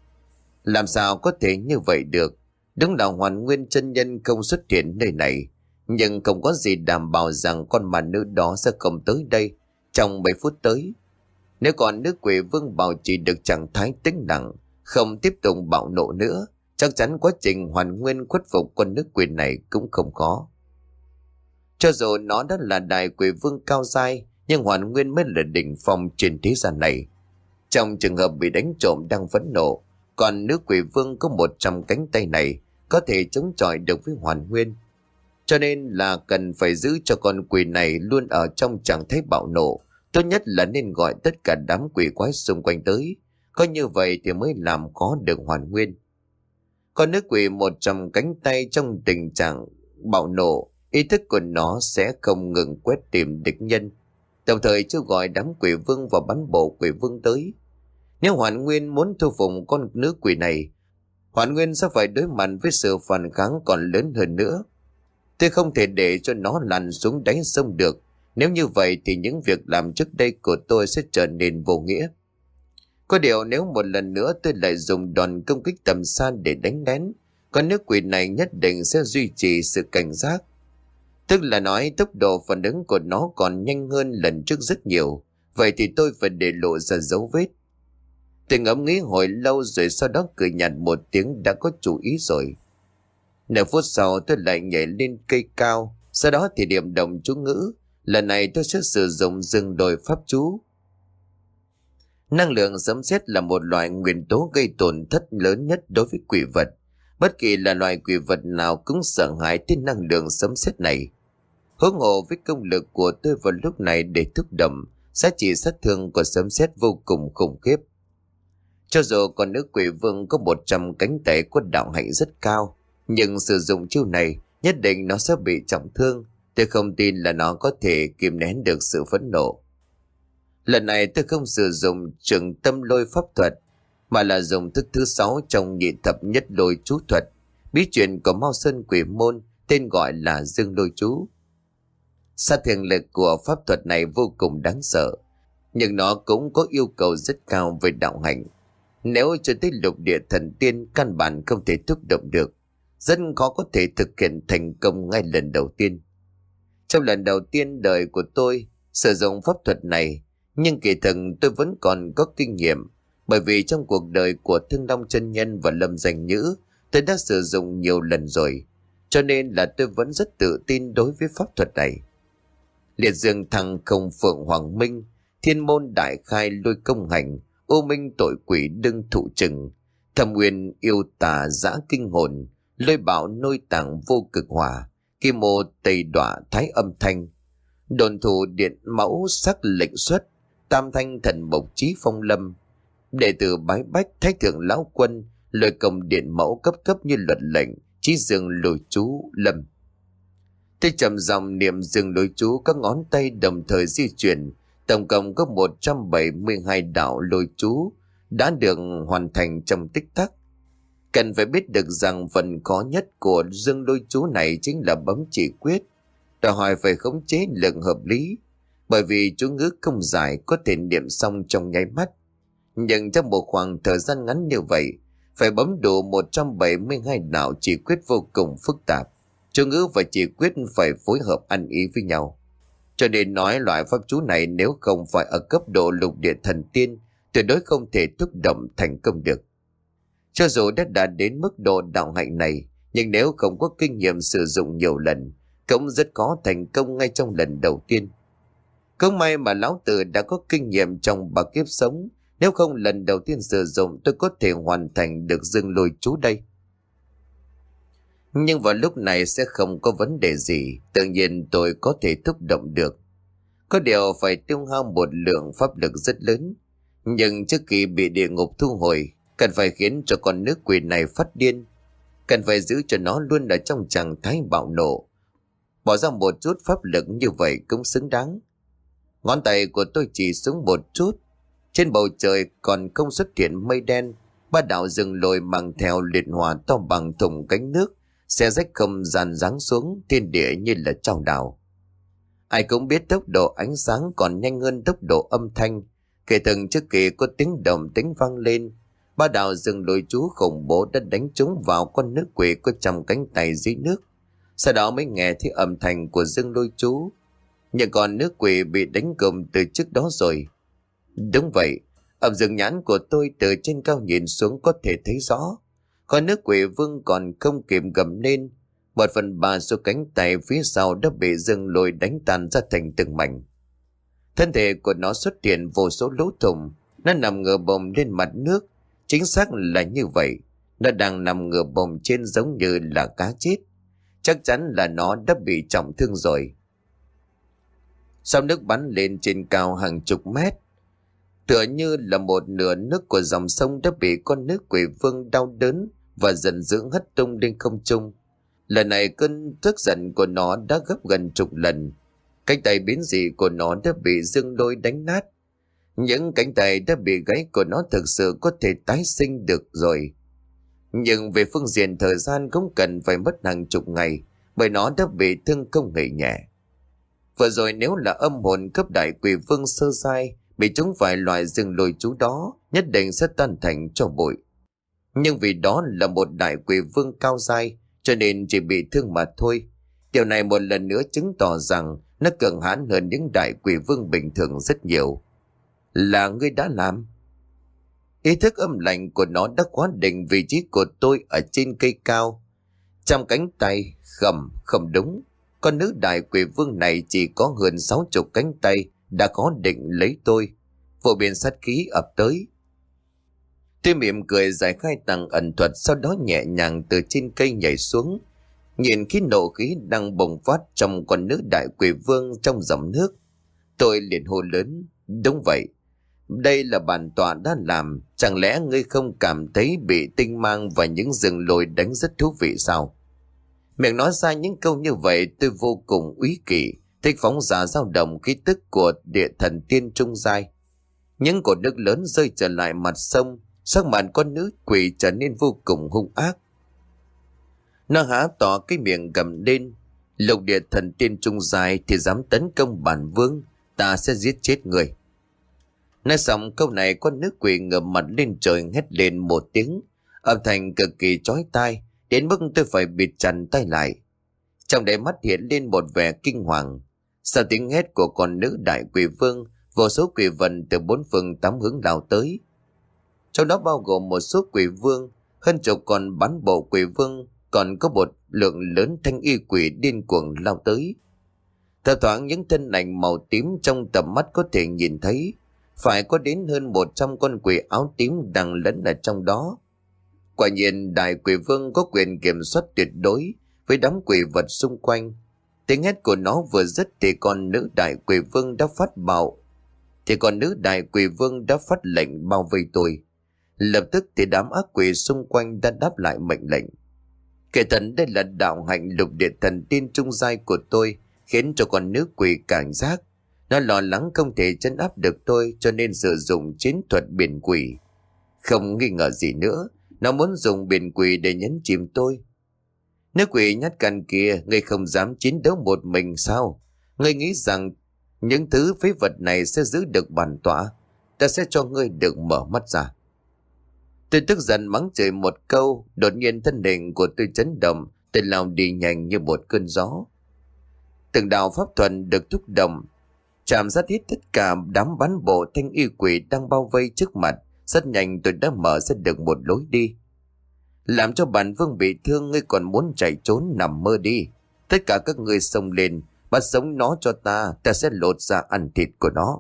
Làm sao có thể như vậy được? Đúng là Hoàn Nguyên chân nhân không xuất hiện nơi này, nhưng không có gì đảm bảo rằng con ma nữ đó sẽ không tới đây trong mấy phút tới. Nếu còn nữ quỷ vương bảo trì được trạng thái tĩnh lặng, không tiếp tục bạo nộ nữa, chắc chắn quá trình Hoàn Nguyên khuất phục con nữ quỷ này cũng không khó. Cho dù nó đã là đại quỷ vương cao giai, nhưng Hoàn Nguyên mới là đỉnh phong trên thế gian này. Trong trường hợp bị đánh trộm đang phẫn nộ, còn nữ quỷ vương có một trăm cánh tay này có thể chống chọi được với Hoàn Nguyên. Cho nên là cần phải giữ cho con quỷ này luôn ở trong trạng thái bạo nộ. Tốt nhất là nên gọi tất cả đám quỷ quái xung quanh tới. Có như vậy thì mới làm khó được Hoàn Nguyên. Con nữ quỷ một trăm cánh tay trong tình trạng bạo nộ, ý thức của nó sẽ không ngừng quét tìm địch nhân, đồng thời kêu gọi đám quỷ vương và bắn bộ quỷ vương tới. Nếu Hoàn Nguyên muốn thu phục con nữ quỷ này, Hoàn Nguyên sẽ phải đối mặt với sự phản kháng còn lớn hơn nữa. Tôi không thể để cho nó lăn xuống đáy sông được. Nếu như vậy thì những việc làm trước đây của tôi sẽ trở nên vô nghĩa. Có điều nếu một lần nữa tôi lại dùng đòn công kích tầm xa để đánh lén, con nữ quỷ này nhất định sẽ duy trì sự cảnh giác. Tức là nói tốc độ phản ứng của nó còn nhanh hơn lần trước rất nhiều. Vậy thì tôi phải để lộ ra dấu vết. Tôi ngẫm nghĩ hồi lâu rồi sau đó cười nhạt một tiếng, đã có chủ ý rồi. Nửa phút sau tôi lại nhảy lên cây cao, sau đó thì điểm động chú ngữ. Lần này tôi sẽ sử dụng rừng đồi pháp chú. Năng lượng sấm sét là một loại nguyên tố gây tổn thất lớn nhất đối với quỷ vật. Bất kỳ là loài quỷ vật nào cũng sợ hãi đến năng lượng sấm sét này. Huống hồ với công lực của tôi vào lúc này để thúc động, giá trị sát thương của sấm sét vô cùng khủng khiếp. Cho dù con nữ quỷ vương có một trăm cánh tay có đạo hạnh rất cao, nhưng sử dụng chiêu này nhất định nó sẽ bị trọng thương. Tôi không tin là nó có thể kìm nén được sự phẫn nộ. Lần này tôi không sử dụng trường tâm lôi pháp thuật, mà là dùng thức thứ sáu trong nhị thập nhất lôi chú thuật, bí truyền của Mao Sơn Quỷ Môn, tên gọi là Dương Lôi Chú. Sát thương lực của pháp thuật này vô cùng đáng sợ, nhưng nó cũng có yêu cầu rất cao về đạo hạnh. Nếu cho tới lục địa thần tiên, căn bản không thể thúc động được, rất khó có thể thực hiện thành công ngay lần đầu tiên. Trong lần đầu tiên đời của tôi sử dụng pháp thuật này, nhưng kỳ thực tôi vẫn còn có kinh nghiệm, bởi vì trong cuộc đời của Thương Long Chân Nhân và Lâm Danh Nhữ, tôi đã sử dụng nhiều lần rồi, cho nên là tôi vẫn rất tự tin đối với pháp thuật này. Liệt dương thăng không phượng hoàng minh, thiên môn đại khai lôi công hành, ô minh tội quỷ đương thụ trừng, thâm nguyên yêu tà giã kinh hồn, lôi bạo nôi tàng vô cực hỏa, kim mô tây đọa thái âm thanh, đồn thủ điện mẫu sắc lệnh xuất, tam thanh thần mộc trí phong lâm, đệ tử bái bách thái thượng lão quân, lời công điện mẫu cấp cấp như luật lệnh, trí dương lôi chú lâm. Tôi trầm giọng niệm dương lôi chú, các ngón tay đồng thời di chuyển, tổng cộng có một trăm bảy mươi hai đạo lôi chú đã được hoàn thành trong tích tắc. Cần phải biết được rằng phần khó nhất của dương lôi chú này chính là bấm chỉ quyết, đòi hỏi phải khống chế lượng hợp lý, bởi vì chú ngữ không dài, có thể niệm xong trong nháy mắt. Nhưng trong một khoảng thời gian ngắn như vậy, phải bấm đủ một trăm bảy mươi hai đạo chỉ quyết vô cùng phức tạp. Chú ngữ và chỉ quyết phải phối hợp ăn ý với nhau. Cho nên nói loại pháp chú này nếu không phải ở cấp độ lục địa thần tiên, tuyệt đối không thể thúc động thành công được. Cho dù đã đạt đến mức độ đạo hạnh này, nhưng nếu không có kinh nghiệm sử dụng nhiều lần, cũng rất khó thành công ngay trong lần đầu tiên. Không may mà lão tử đã có kinh nghiệm trong ba kiếp sống, nếu không lần đầu tiên sử dụng tôi có thể hoàn thành được dương lôi chú đây. Nhưng vào lúc này sẽ không có vấn đề gì, tự nhiên tôi có thể thúc động được. Có điều phải tiêu hao một lượng pháp lực rất lớn, nhưng trước khi bị địa ngục thu hồi, cần phải khiến cho con nước quỷ này phát điên, cần phải giữ cho nó luôn ở trong trạng thái bạo nộ. Bỏ ra một chút pháp lực như vậy cũng xứng đáng. Ngón tay của tôi chỉ xuống một chút, trên bầu trời còn không xuất hiện mây đen, ba đạo rừng lồi mang theo liệt hỏa to bằng thùng cánh nước, xe rách không gian giáng xuống thiên địa như là trao đảo. Ai cũng biết tốc độ ánh sáng còn nhanh hơn tốc độ âm thanh, kể từng trước kỳ có tiếng động tính vang lên, ba đạo rừng lồi chú khủng bố đã đánh trúng vào con nước quỷ có trăm cánh tay dưới nước. Sau đó mới nghe thấy âm thanh của dương lôi chú. Nhưng con nước quỷ bị đánh gục từ trước đó rồi. Đúng vậy, ở rừng nhãn của tôi từ trên cao nhìn xuống có thể thấy rõ. Con nước quỷ vương còn không kịp gầm lên, một phần ba số cánh tay phía sau đã bị dương lôi đánh tan ra thành từng mảnh. Thân thể của nó xuất hiện vô số lỗ thủng, nó nằm ngửa bồng lên mặt nước. Chính xác là như vậy, nó đang nằm ngửa bồng trên giống như là cá chết. Chắc chắn là nó đã bị trọng thương rồi. Sau nước bắn lên trên cao hàng chục mét, tựa như là một nửa nước của dòng sông đã bị con nước quỷ vương đau đớn và dần dữ hất tung lên không trung. Lần này cơn tức giận của nó đã gấp gần chục lần. Cánh tay biến dị của nó đã bị dương lôi đánh nát. Những cánh tay đã bị gãy của nó thực sự có thể tái sinh được rồi. Nhưng về phương diện thời gian cũng cần phải mất hàng chục ngày, bởi nó đã bị thương không hề nhẹ. Vừa rồi nếu là âm hồn cấp đại quỷ vương sơ giai bị chúng phải loại dương lôi chú đó, nhất định sẽ tan thành cho bụi. Nhưng vì đó là một đại quỷ vương cao giai, cho nên chỉ bị thương mà thôi. Điều này một lần nữa chứng tỏ rằng nó cường hãn hơn những đại quỷ vương bình thường rất nhiều. Là ngươi đã làm. Ý thức âm lạnh của nó đã khóa định vị trí của tôi ở trên cây cao. Trong cánh tay, khẩm, không đúng. Con nữ đại quỷ vương này chỉ có hơn sáu chục cánh tay đã có định lấy tôi. Vô biên sát khí ập tới. Tôi mỉm cười giải khai tầng ẩn thuật, sau đó nhẹ nhàng từ trên cây nhảy xuống. Nhìn khí nộ khí đang bùng phát trong con nữ đại quỷ vương trong dòng nước. Tôi liền hô lớn, đúng vậy. Đây là bản tọa đã làm, chẳng lẽ ngươi không cảm thấy bị tinh mang và những rừng lồi đánh rất thú vị sao? Miệng nói ra những câu như vậy tôi vô cùng úy kỵ, thích phóng ra dao động khí tức của địa thần tiên trung giai. Những cột nước lớn rơi trở lại mặt sông, Sắc mặt con nữ quỷ trở nên vô cùng hung ác. Nó há to cái miệng gầm lên: Lục địa thần tiên trung dài thì dám tấn công bản vương, ta sẽ giết chết người. Nói xong câu này, con nữ quỷ ngửa mặt lên trời hét lên một tiếng, âm thanh cực kỳ chói tai, đến mức tôi phải bịt chặt tai lại. Trong đáy mắt hiện lên một vẻ kinh hoàng. Sau tiếng hét của con nữ đại quỷ vương, vô số quỷ vần từ bốn phương tám hướng lao tới. Trong đó bao gồm một số quỷ vương, hơn chục con bán bộ quỷ vương, còn có một lượng lớn thanh y quỷ điên cuồng lao tới. Thỉnh thoảng những thân ảnh màu tím trong tầm mắt có thể nhìn thấy, phải có đến hơn một trăm con quỷ áo tím đang lẫn ở trong đó. Quả nhiên đại quỷ vương có quyền kiểm soát tuyệt đối với đám quỷ vật xung quanh. Tiếng hét của nó vừa dứt thì con nữ đại quỷ vương đã phát bạo. Thì con nữ đại quỷ vương đã phát lệnh bao vây tôi. Lập tức thì đám ác quỷ xung quanh đã đáp lại mệnh lệnh. Kể thần đây là đạo hạnh lục địa thần tiên trung giai của tôi, khiến cho con nữ quỷ cảnh giác. Nó lo lắng không thể trấn áp được tôi, cho nên sử dụng chiến thuật biển quỷ. Không nghi ngờ gì nữa, nó muốn dùng biển quỷ để nhấn chìm tôi. Nữ quỷ nhát gan kia, ngươi không dám chiến đấu một mình sao? Ngươi nghĩ rằng những thứ phế vật này sẽ giữ được bản tọa? Ta sẽ cho ngươi được mở mắt ra. Tôi tức giận mắng chửi một câu, đột nhiên thân hình của tôi chấn động, tôi lao đi nhanh như một cơn gió. Từng đạo pháp thuật được thúc động, chạm sát hết tất cả đám bán bộ thanh y quỷ đang bao vây trước mặt. Rất nhanh tôi đã mở ra được một lối đi. Làm cho bản vương bị thương, ngươi còn muốn chạy trốn nằm mơ đi. Tất cả các ngươi xông lên, bắt sống nó cho ta, ta sẽ lột ra ăn thịt của nó.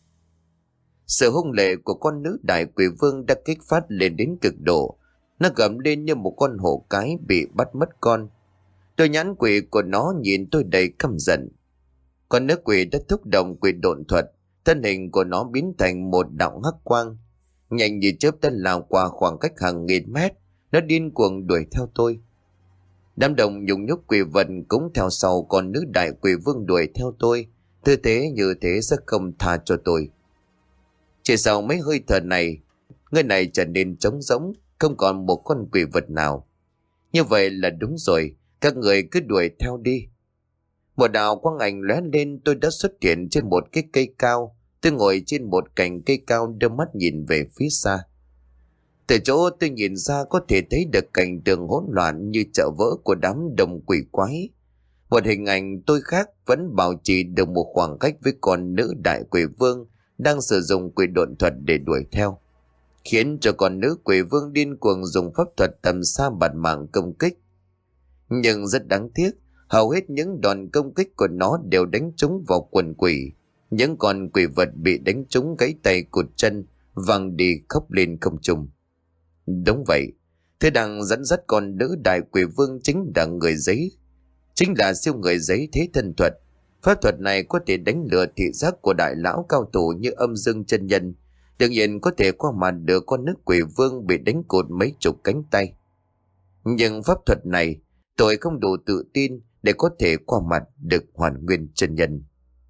Sự hung lệ của con nữ đại quỷ vương đã kích phát lên đến cực độ. Nó gầm lên như một con hổ cái bị bắt mất con. Đôi nhãn quỷ của nó nhìn tôi đầy căm giận. Con nữ quỷ đã thúc động quỷ độn thuật, thân hình của nó biến thành một đạo hắc quang. Nhanh như chớp đã lao qua khoảng cách hàng nghìn mét, nó điên cuồng đuổi theo tôi. Đám đồng nhung nhúc quỷ vật cũng theo sau con nữ đại quỷ vương đuổi theo tôi. Tư thế như thế sẽ không tha cho tôi. Chỉ sau mấy hơi thở này, người này trở nên trống rỗng, không còn một con quỷ vật nào. Như vậy là đúng rồi, các người cứ đuổi theo đi. Một đạo quang ảnh lóe lên, tôi đã xuất hiện trên một cái cây cao. Tôi ngồi trên một cành cây cao, đưa mắt nhìn về phía xa. Từ chỗ tôi nhìn ra có thể thấy được cảnh tượng hỗn loạn như chợ vỡ của đám đồng quỷ quái. Một hình ảnh tôi khác vẫn bảo trì được một khoảng cách với con nữ đại quỷ vương đang sử dụng quỷ độn thuật để đuổi theo, khiến cho con nữ quỷ vương điên cuồng dùng pháp thuật tầm xa bạt mạng công kích. Nhưng rất đáng tiếc, hầu hết những đòn công kích của nó đều đánh trúng vào quần quỷ. Những con quỷ vật bị đánh trúng gãy tay cụt chân, văng đi khóc lên không trung. Đúng vậy, thứ đang dẫn dắt con nữ đại quỷ vương chính là người giấy, chính là siêu người giấy thế thân thuật. Pháp thuật này có thể đánh lừa thị giác của đại lão cao thủ như Âm Dương chân nhân, đương nhiên có thể qua mặt được con nữ quỷ vương bị đánh cụt mấy chục cánh tay. Nhưng pháp thuật này tôi không đủ tự tin để có thể qua mặt được Hoàn Nguyên chân nhân.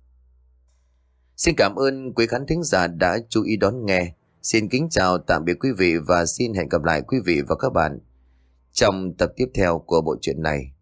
Xin cảm ơn quý khán thính giả đã chú ý đón nghe. Xin kính chào tạm biệt quý vị và xin hẹn gặp lại quý vị và các bạn trong tập tiếp theo của bộ truyện này.